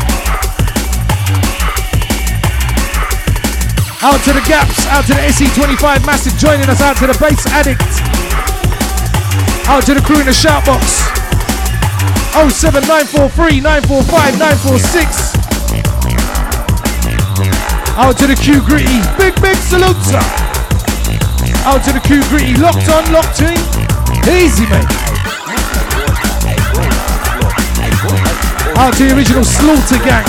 Out to the Gaps, out to the SE25 Massive joining us. Out to the Bass Addict. Out to the crew in the Shoutbox. 07943 945 946. Out to the Q Gritty. Big salutes. Out to the Q Gritty. Locked on, locked in. Easy, mate. Out to the original Slaughter Gang.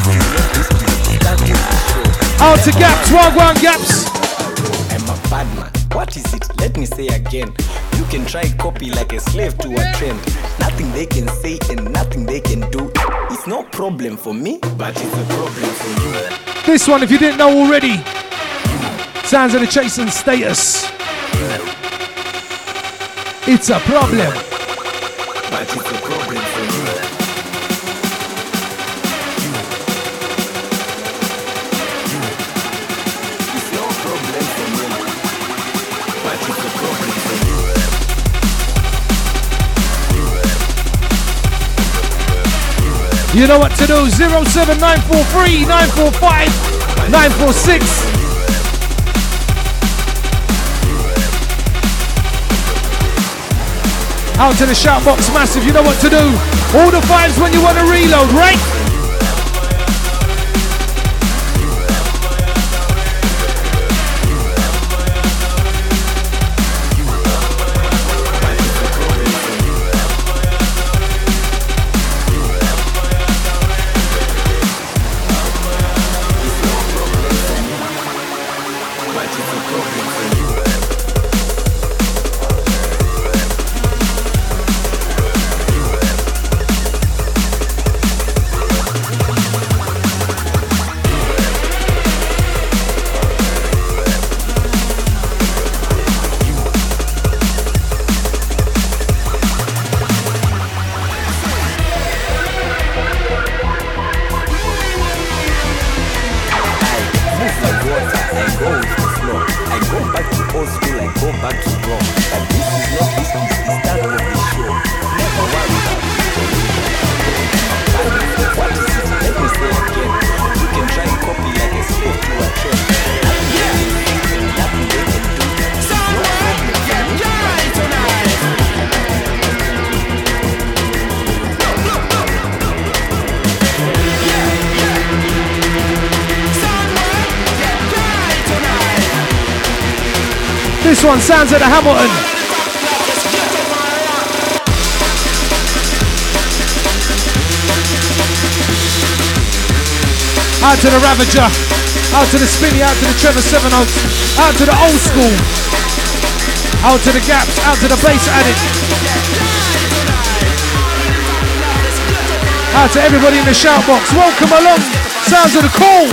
Out to Gaps, Wagwan Gaps. I'm a bad man. What is it? Let me say again. You can try copy like a slave to a trend. Nothing they can say and nothing they can do is It's no problem for me, but it's a problem for you. This one, if you didn't know already, sounds of the Chase and Status. It's a problem. But it's a problem for you. It's no problem for me, but it's a problem for you. You know what to do. 07943 945 946. Out to the shout box massive, you know what to do. All the fives when you want to reload, right? This one sounds at the Hamilton. Out to the Ravager, out to the Spinny, out to the Trevor Seven Oaks, out to the Old School, out to the Gaps, out to the Bass Addict, out to everybody in the shout box. Welcome along, sounds of the call.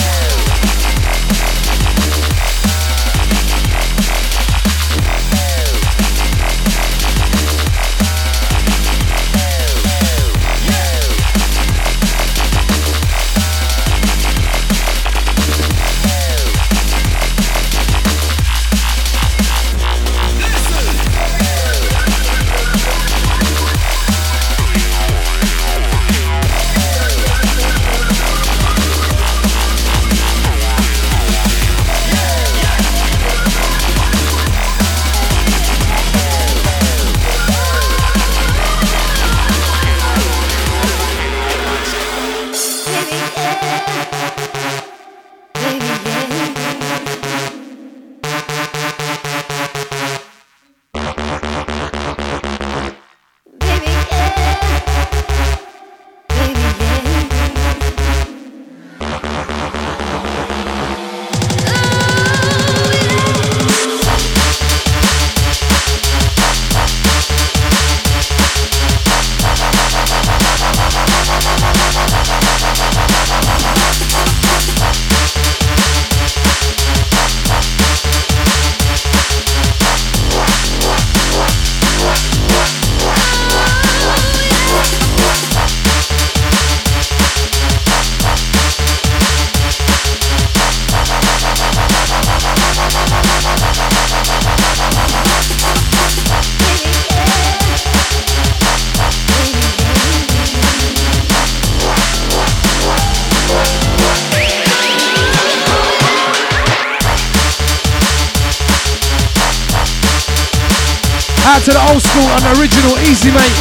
Out to the Old School and the original Easy Mate.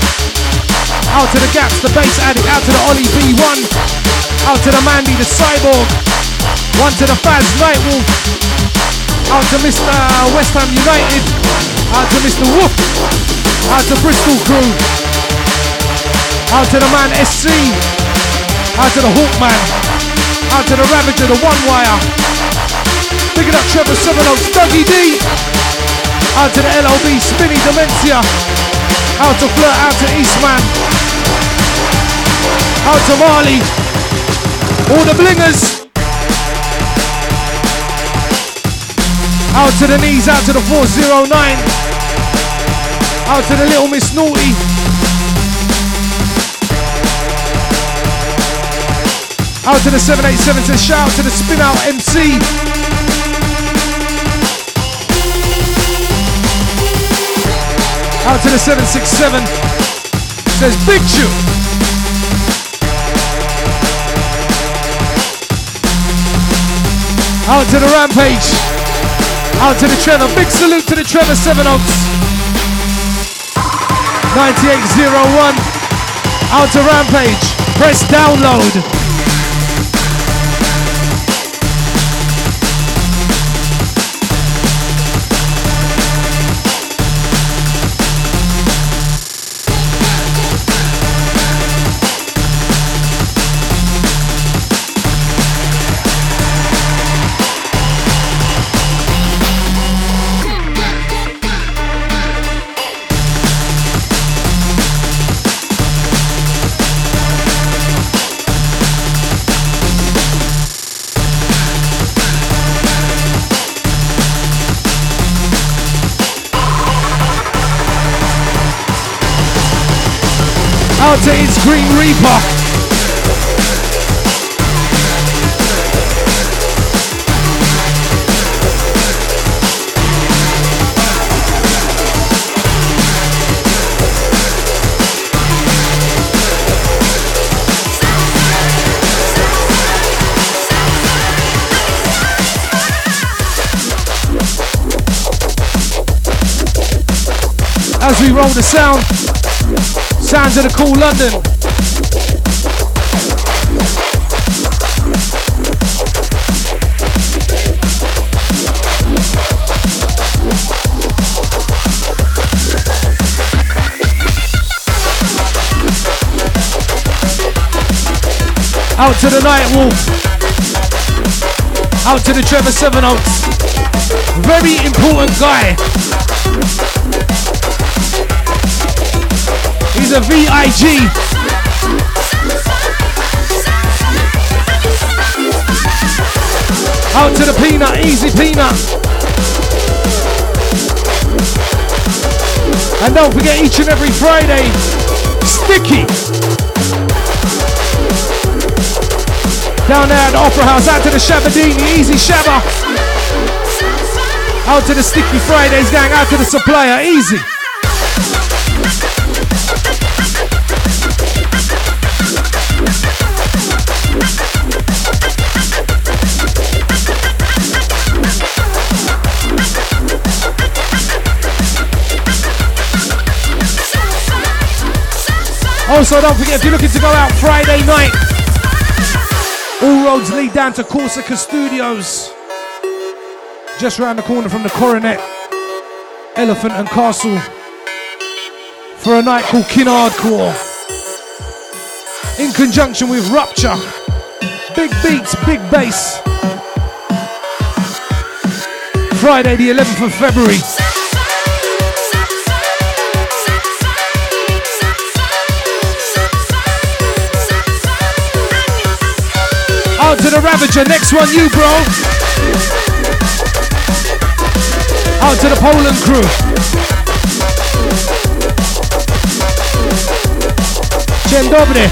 Out to the Gaps, the Bass Addict. Out to the Ollie B1. Out to the Mandy, the Cyborg. One to the Faz, Nightwolf. Out to Mr. West Ham United. Out to Mr. Wolf. Out to Bristol Crew. Out to the man SC. Out to the Hawkman. Out to the Ravager, the One Wire. Pick it up, Trevor Seven Oaks, Dougie D. Out to the LOB, Spinny Dementia. Out to Flirt, out to Eastman. Out to Marley. All the blingers. Out to the knees, out to the 409. Out to the little Miss Naughty. Out to the 787 says shout out to the Spin Out MC. Out to the 767 says big tune. Out to the Rampage. Out to the Trevor. Big salute to the Trevor 7 Oaks. 9801. Out to Rampage. Press download. Out to It's Green Reaper. As we roll the sound. Sounds of the cool London. Out to the Night Wolf. Out to the Trevor 7 Oaks. Very important guy. He's a VIG. Out to the Peanut, Easy Peanut. And don't forget each and every Friday, Sticky. Down there at the Opera House, out to the Shabadini, Easy Shabba. Out to the Sticky Fridays gang, out to the Supplier, Easy. Also, don't forget, if you're looking to go out Friday night, all roads lead down to Corsica Studios. Just around the corner from the Coronet, Elephant and Castle, for a night called Kin Hardcore. In conjunction with Rupture. Big beats, big bass. Friday the 11th of February. Out to the Ravager, next one you bro. Out to the Poland crew. Dzień dobry.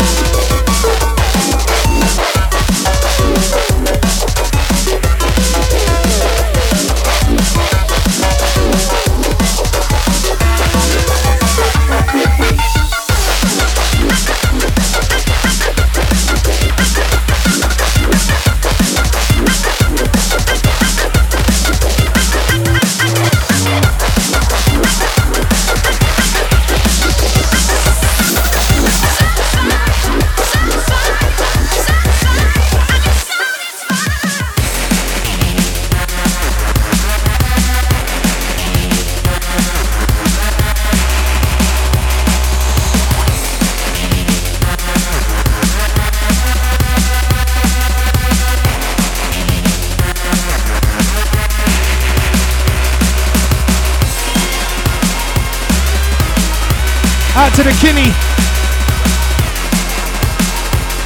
Out to the Kinney.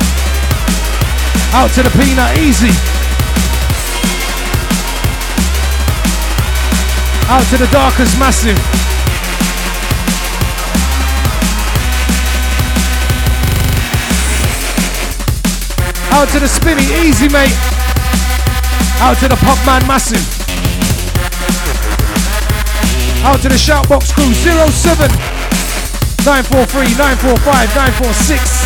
Out to the Peanut, easy. Out to the Darkest, massive. Out to the Spinny, easy mate. Out to the Pugman, massive. Out to the Shoutbox crew, 07 943 945 946.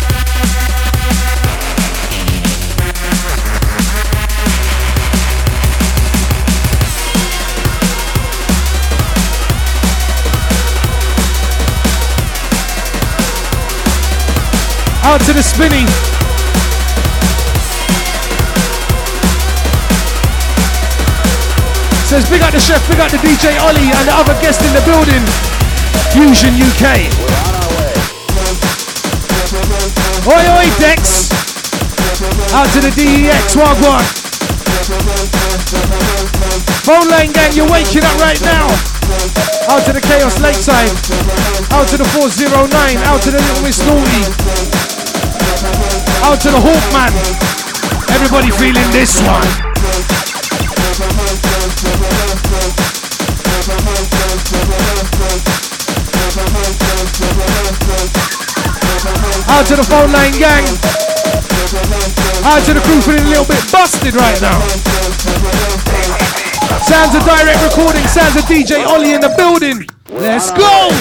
Out to the Spinny. Says big up the chef, big up the DJ Ollie and the other guest in the building. Fusion UK. Oi oi Dex. Out to the DEX, Wagwan. Phone line gang, you're waking up right now. Out to the Chaos Lakeside. Out to the 409. Out to the Little Miss Naughty. Out to the Hawkman. Everybody feeling this one. Out to the phone line gang. Out to the crew feeling a little bit busted right now. Sounds of direct recording, sounds of DJ Ollie in the building. Let's go!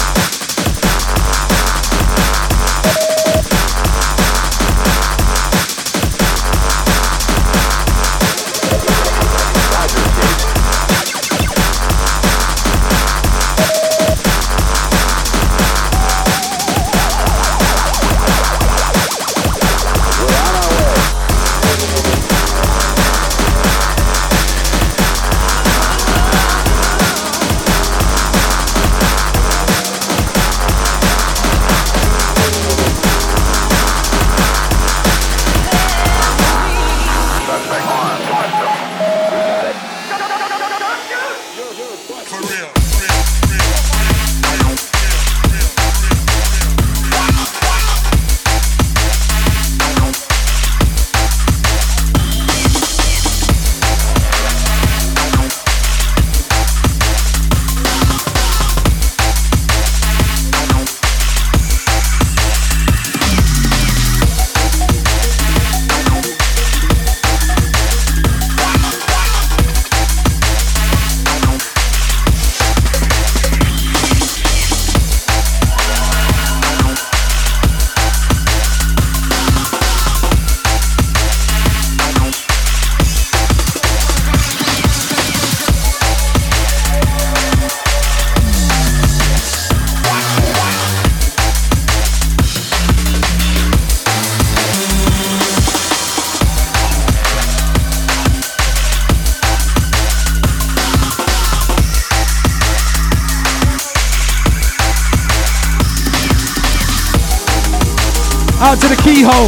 Out to the Keyhole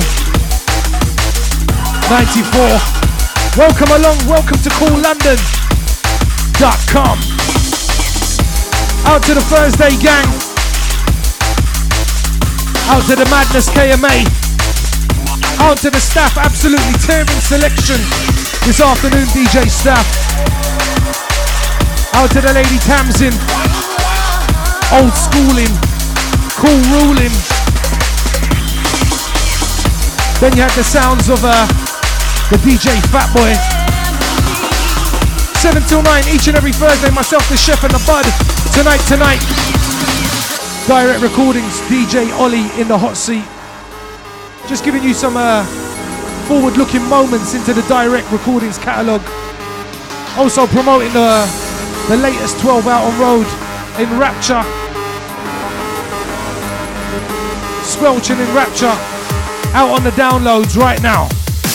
94. Welcome along, welcome to CoolLondon.com. Out to the Thursday gang. Out to the Madness KMA. Out to the staff, absolutely tearing selection this afternoon, DJ staff. Out to the Lady Tamsin. Old schooling, cool ruling. Then you have the sounds of the DJ Fatboy. 7 till 9 each and every Thursday, myself, the chef and the bud. Tonight. Direct recordings, DJ Ollie in the hot seat. Just giving you some forward-looking moments into the direct recordings catalogue. Also promoting the latest 12 out on road in Rapture. Squelching in Rapture. Out on the downloads right now.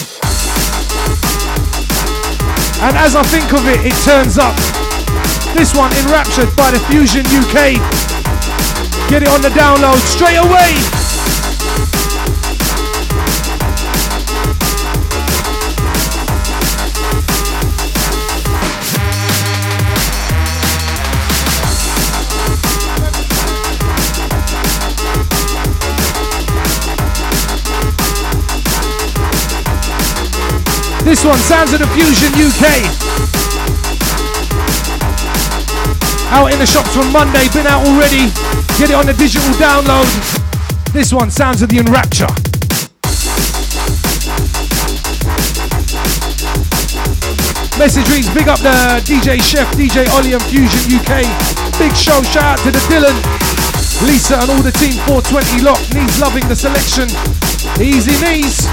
And as I think of it, it turns up. This one Enraptured by the Fusion UK. Get it on the download straight away. This one, Sounds of the Fusion UK. Out in the shops from Monday, been out already. Get it on the digital download. This one, Sounds of the Enrapture. Message reads, big up the DJ Chef, DJ Ollie and Fusion UK. Big show, shout out to the Dylan, Lisa and all the team 420 lock. Knees loving the selection. Easy knees.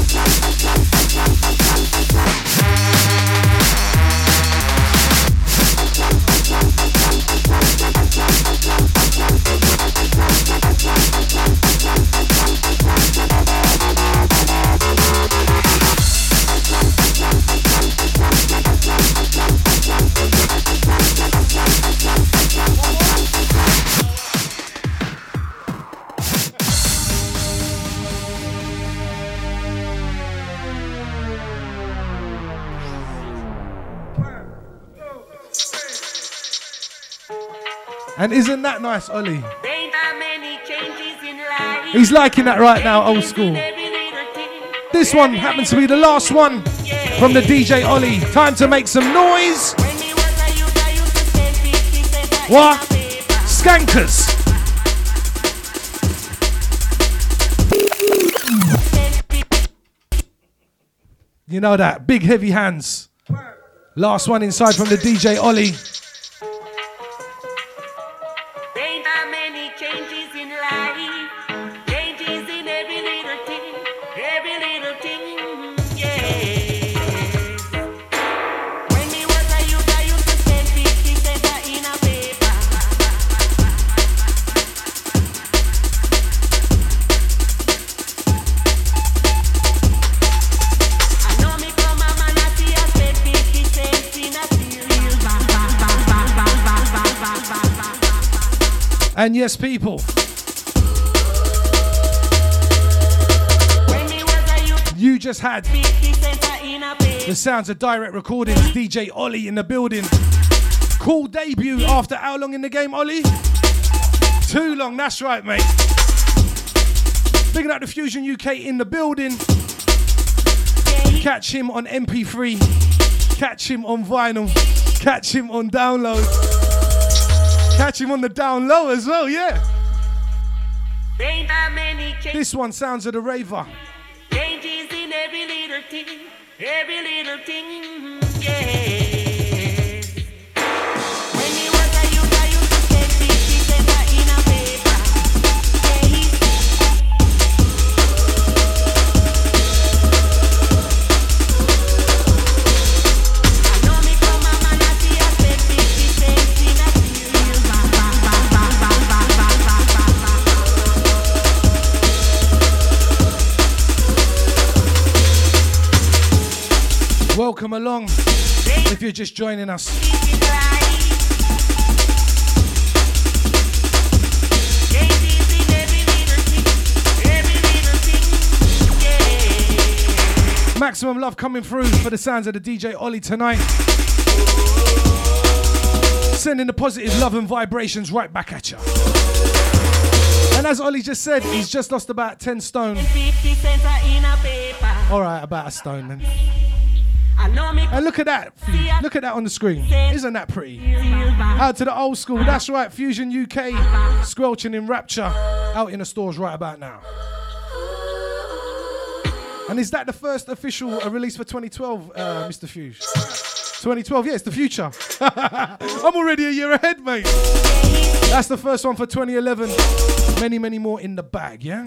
And isn't that nice, Ollie? He's liking that right now, old school. This one happens to be the last one from the DJ Ollie. Time to make some noise. What? Skankers. You know that. Big heavy hands. Last one inside from the DJ Ollie. And yes, people, you just had the sounds of direct recordings. DJ Ollie in the building. Cool debut after how long in the game, Ollie? Too long, that's right, mate. Bigging up the Fusion UK in the building. Catch him on MP3. Catch him on vinyl. Catch him on download. Catch him on the down low as well, yeah. This one, Sounds of the Raver. Changes in every little thing, yeah. When he was a youth, I used to say 50 cents in a paper. I know me from a man, I see I spent 50 cents in a Welcome along if you're just joining us. Maximum love coming through for the sounds of the DJ Ollie tonight. Sending the positive love and vibrations right back at you. And as Ollie just said, he's just lost about 10 stone. Alright, about a stone then. And look at that. Look at that on the screen. Isn't that pretty? Out to the old school. That's right. Fusion UK. Squelching in Rapture. Out in the stores right about now. And is that the first official release for 2012, Mr. Fuge? 2012, yeah, it's the future. I'm already a year ahead, mate. That's the first one for 2011. Many, many more in the bag, yeah?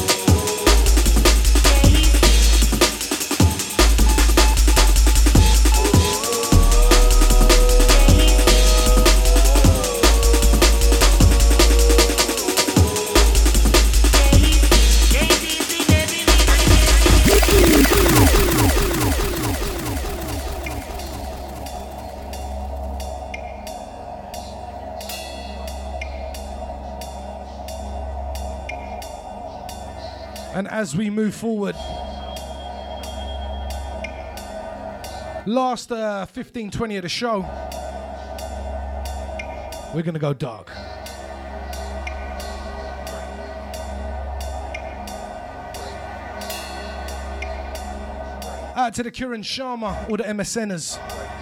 And as we move forward, last 15-20 of the show, we're gonna go dark. Out to the Kiran Sharma, all the MSNers.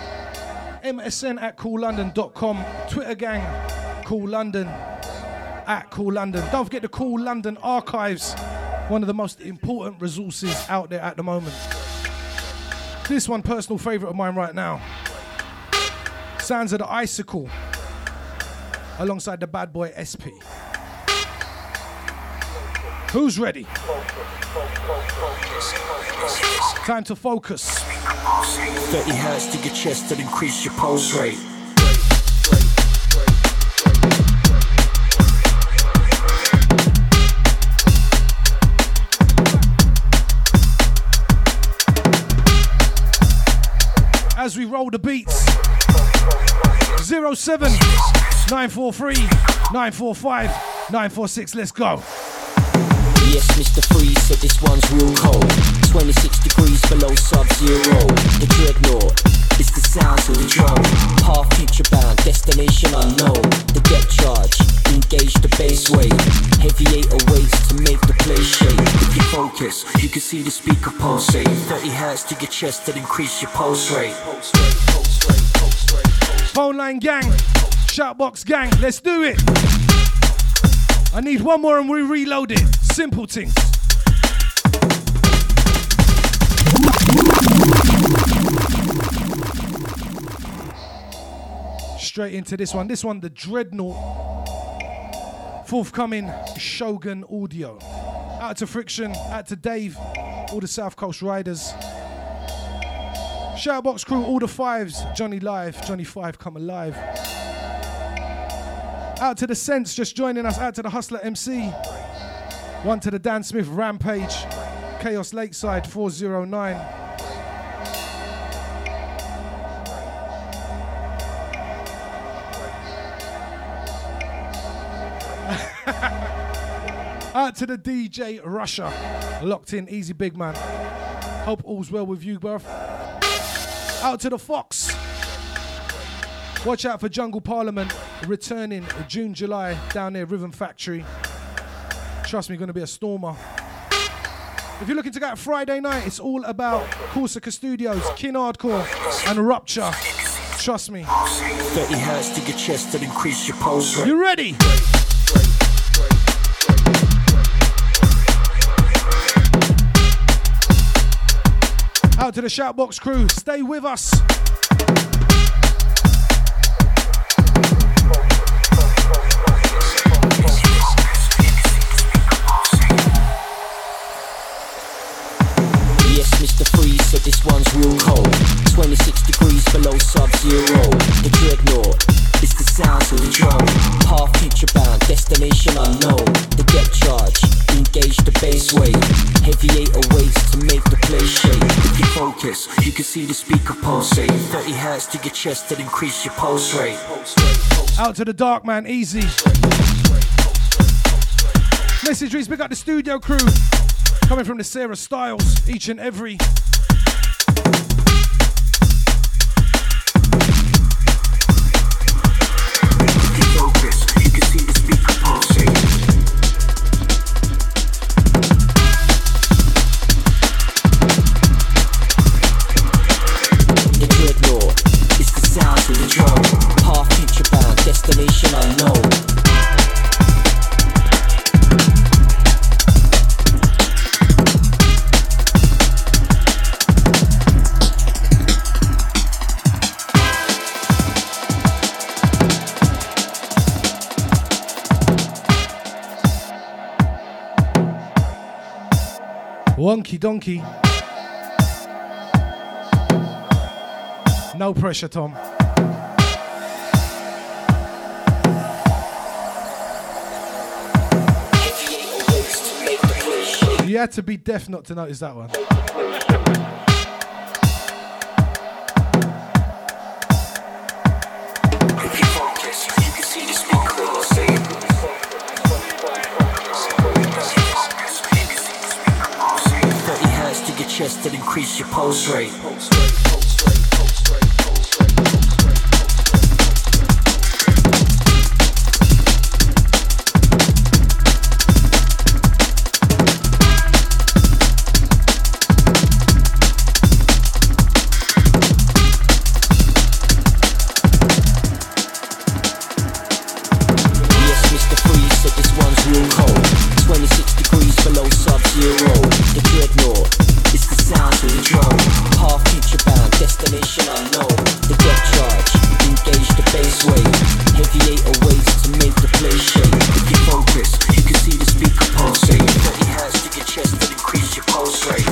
MSN@coollondon.com. Twitter gang, Cool London, @Cool London. Don't forget the Cool London archives, one of the most important resources out there at the moment. This one, personal favourite of mine right now. Sounds of the Icicle, alongside the bad boy SP. Who's ready? Time to focus. 30 hertz to your chest and increase your pulse rate. As we roll the beats, 07 943 945 946. Let's go. Yes, Mr. Freeze said this one's real cold. 26 degrees below sub-zero. The dreadnought, it's the sounds of the drum. Half future bound, destination unknown. The depth charge, engage the bass wave. Heavy 808s to make the place shake. If you focus, you can see the speaker pulsate. 30 hertz to your chest and increase your pulse rate. Phone line gang, shoutbox gang, let's do it. I need one more and we reload it. Simple things. Straight into this one. This one, the Dreadnought. Forthcoming Shogun Audio. Out to Friction, out to Dave, all the South Coast Riders. Shoutbox crew, all the fives. Johnny Live, Johnny 5 come alive. Out to the Sense, just joining us. Out to the Hustler MC. One to the Dan Smith Rampage. Chaos Lakeside 409. Out to the DJ Russia. Locked in, easy big man. Hope all's well with you, bruv. Out to the Fox. Watch out for Jungle Parliament returning June, July down there, Rhythm Factory. Trust me, going to be a stormer. If you're looking to go out Friday night, it's all about Corsica Studios, Kin Hardcore, and Rupture. Trust me. 30 hertz to your chest and increase your pulse rate. You ready? Out to the Shoutbox crew, stay with us. Yes, Mr. Freeze said this one's real cold. 26 degrees below sub-zero. The Dreadnought, it's the sounds of the drum. Half future bound, destination unknown. The depth charge, engage the bass wave. Heavy 808s to make the place shake. If you focus, you can see the speaker pulsate. 30 hertz to your chest and increase your pulse rate. Out to the Dark Man, easy. Message reads, big up the studio crew. Coming from the Sarah Styles, each and every. If you focus, you can see the speaker pulsate. The Dreadnought, it's the sounds of the drum. Half future bound, destination unknown. Wonky donkey. No pressure, Tom. You had to be deaf not to notice that one. If you focus, you can see the speaker pulsate. To your chest and increase your pulse rate. Sub-Zero, the dreadnought. It's the sound of the drone. Half future bound, destination unknown. The depth charge, engage the bass wave. Heavy 808s to make the place shake. If you focus, you can see the speaker pulsate. 30 hertz to your chest to increase your pulse rate.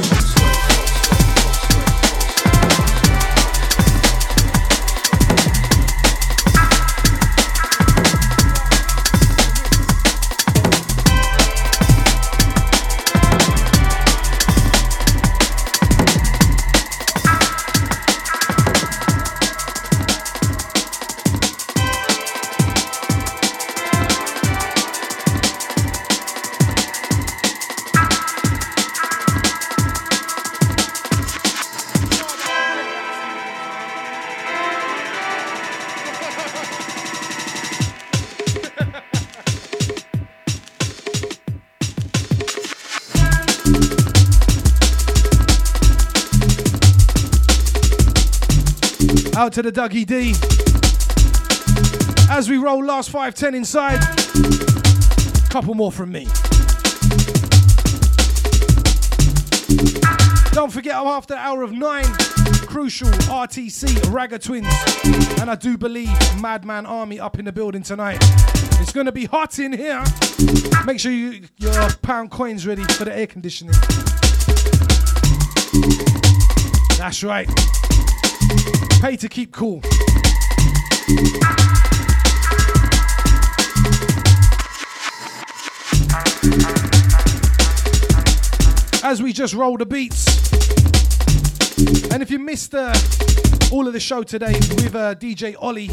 Out to the Dougie D. As we roll last 5-10 inside, couple more from me. Don't forget I'm after the hour of 9. Crucial, RTC, Ragga Twins, and I do believe Madman Army up in the building tonight. It's going to be hot in here. Make sure your pound coins ready for the air conditioning. That's right. Pay to keep cool. As we just roll the beats. And if you missed all of the show today with DJ Ollie,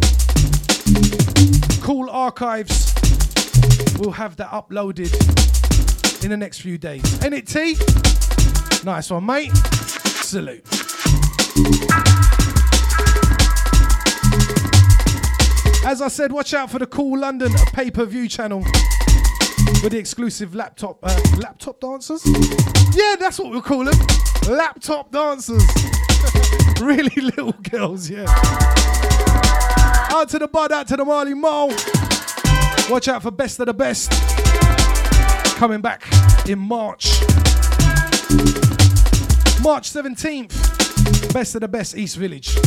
Cool Archives, we'll have that uploaded in the next few days. Ain't it, T? Nice one, mate. Salute. As I said, watch out for the Cool London pay-per-view channel with the exclusive laptop dancers? Yeah, that's what we'll call them. Laptop dancers. Really little girls, yeah. Out to the Bud, out to the Marley Mole. Watch out for Best of the Best. Coming back in March. March 17th. Best of the Best, East Village.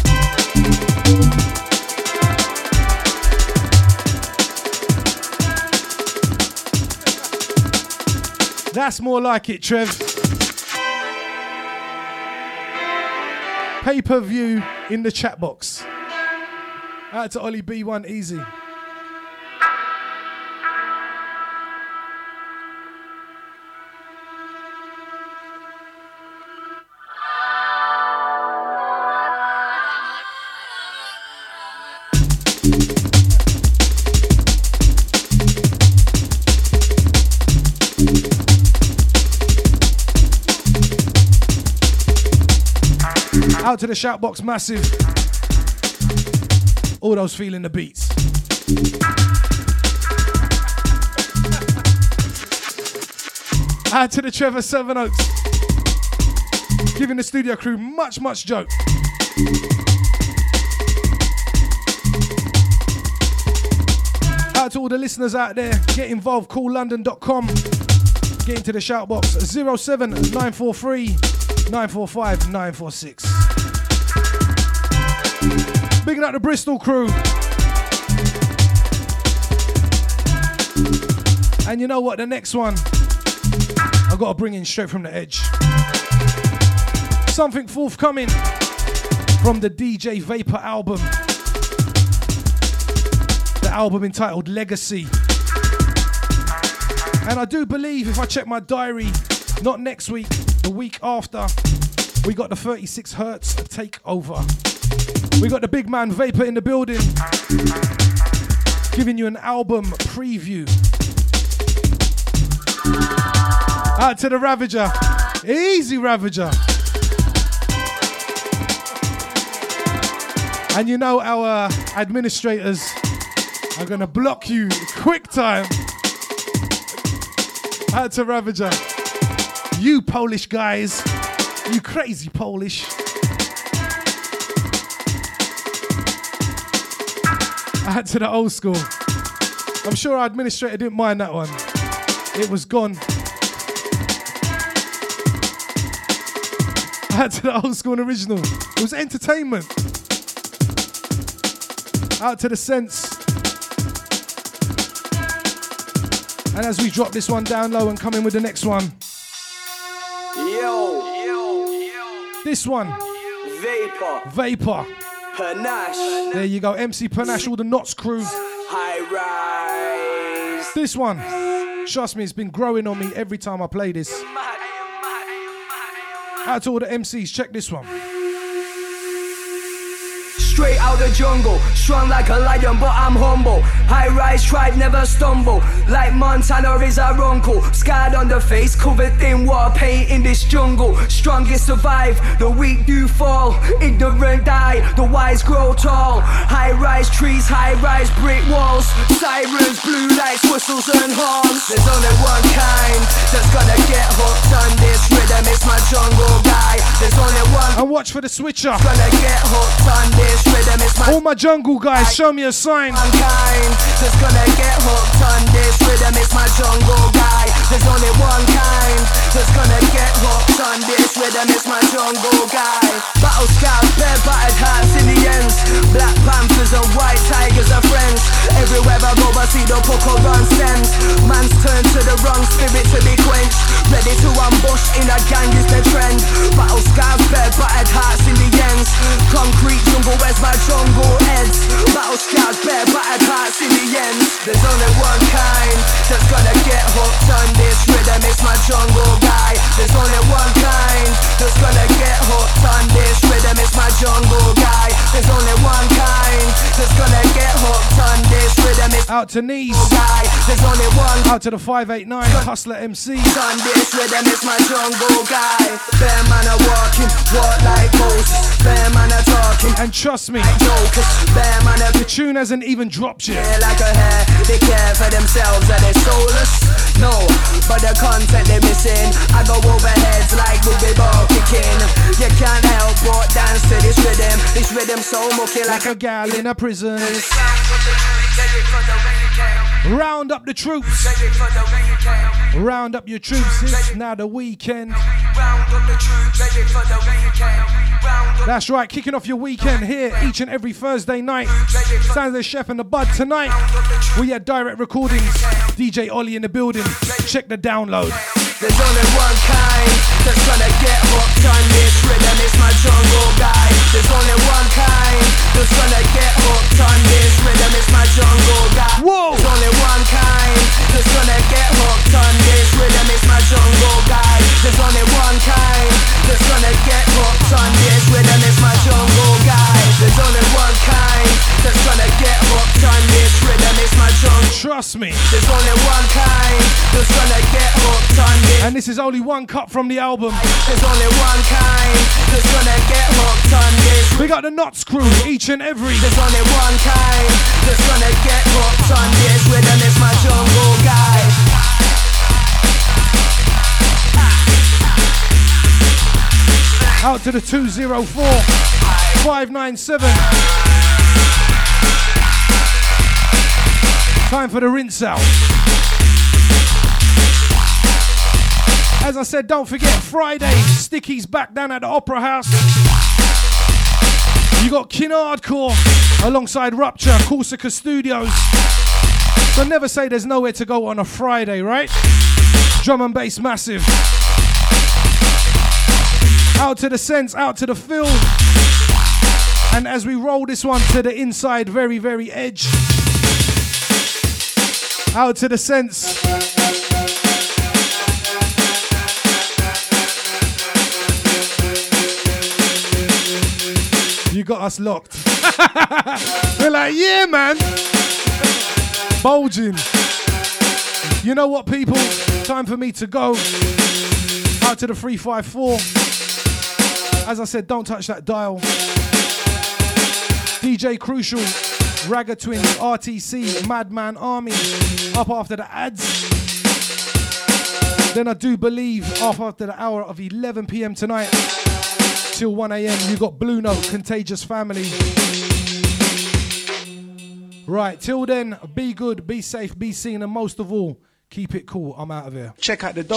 That's more like it, Trev. Pay-per-view in the chat box. Out to Ollie B1 Easy. Out to the shout box massive. All those feeling the beats. Out to the Trevor Sevenoaks. Giving the studio crew much joke. Out to all the listeners out there. Get involved. CallLondon.com. Get into the shout box. 07943 945 946. Bigging up the Bristol crew. And you know what? The next one I've got to bring in straight from the edge. Something forthcoming from the DJ Vapor album. The album entitled Legacy. And I do believe, if I check my diary, not next week, the week after, we got the 36 Hertz takeover. We got the big man Vapor in the building, giving you an album preview. Out to the Ravager. Easy Ravager. And you know our administrators are going to block you quick time. Out to Ravager. You Polish guys. You crazy Polish. Out to the old school. I'm sure our administrator didn't mind that one. It was gone. Out to the old school and original. It was entertainment. Out to the sense. And as we drop this one down low and come in with the next one. This one. Vapor. Panache. There you go. MC Panache, all the Knots crew. High rise. This one. Trust me, it's been growing on me every time I play this. Out to all the MCs, check this one. Straight out the jungle, strong like a lion, but I'm humble. High rise tribe never stumble. Like Montana is our uncle. Scarred on the face, covered in war paint in this jungle. Strongest survive, the weak do fall. Ignorant die, the wise grow tall. High rise trees, high rise brick walls. Sirens, blue lights, whistles and horns. There's only one kind that's gonna get hooked on this rhythm. It's my jungle guy. There's only one. And watch for the switcher. Gonna get hooked on this. All my jungle guys, show me a sign. Mankind that's gonna get hooked on this rhythm. It's my jungle guy. There's only one kind that's gonna get hooked on this rhythm. It's my jungle guy. Battle scouts, bare battered hearts in the ends. Black panthers and white tigers are friends. Everywhere I go, I see the pucker run stems. Man's turned to the wrong spirit to be quenched. Ready to ambush in a gang is the trend. Battle scouts, bare battered hearts in the ends. Concrete jungle, where's my jungle heads? Battle scouts, bare battered hearts in the end. There's only one kind that's gonna get hooked on this rhythm. It's my jungle guy. There's only one kind that's gonna get hooked on this rhythm. It's my jungle guy. There's only one kind that's gonna get hooked on this rhythm. It's out to knees. Guy. There's only one. Out to the 589 Hustler MC. On this rhythm, it's my jungle guy. Bare man are walking, walk like Moses. Bare man are talking, and trust me, bare man are the tune hasn't even dropped yet. Like a hair, they care for themselves and they're soulless. No, but the content they're missing. I go over heads like Boogie Ball kicking. You can't help but dance to this rhythm. This rhythm so mucky like a gal in a prison. Round up the troops. Round up your troops. It's now the weekend. That's right, kicking off your weekend here each and every Thursday night. Sounds like Chef and the Bud tonight. We had direct recordings. DJ Ollie in the building. Check the download. There's only one kind that's gonna get hooked on this rhythm. It's my jungle guy. There's only one kind that's gonna get hooked on this rhythm. It's my jungle guy. Whoa! There's only one kind that's gonna get hooked on this rhythm. It's my jungle guy. There's only one kind that's gonna get hooked on this rhythm. It's my jungle guy. There's only one kind that's gonna get hooked on this rhythm. It's my jungle. Trust me. There's only one kind that's gonna get hooked on. And this is only one cut from the album. There's only one kind that's gonna get hooked on this. We got the Knots crew each and every. There's only one kind that's gonna get hooked on this rhythm. It's my jungle guy. Out to the 204 597. Time for the rinse out. As I said, don't forget Friday, Sticky's back down at the Opera House. You got Kin Hardcore alongside Rupture, Corsica Studios. So never say there's nowhere to go on a Friday, right? Drum and bass massive. Out to the sense, out to the field. And as we roll this one to the inside, very, very edge. Out to the sense. You got us locked. We're like, yeah, man. Bulging. You know what, people? Time for me to go. Out to the 354. As I said, don't touch that dial. DJ Crucial, Ragga Twins, RTC, Madman Army. Up after the ads. Then I do believe up after the hour of 11 p.m. tonight. Till 1 a.m. you got Blue Note, Contagious Family. Right, till then, be good, be safe, be seen, and most of all, keep it cool. I'm out of here. Check out the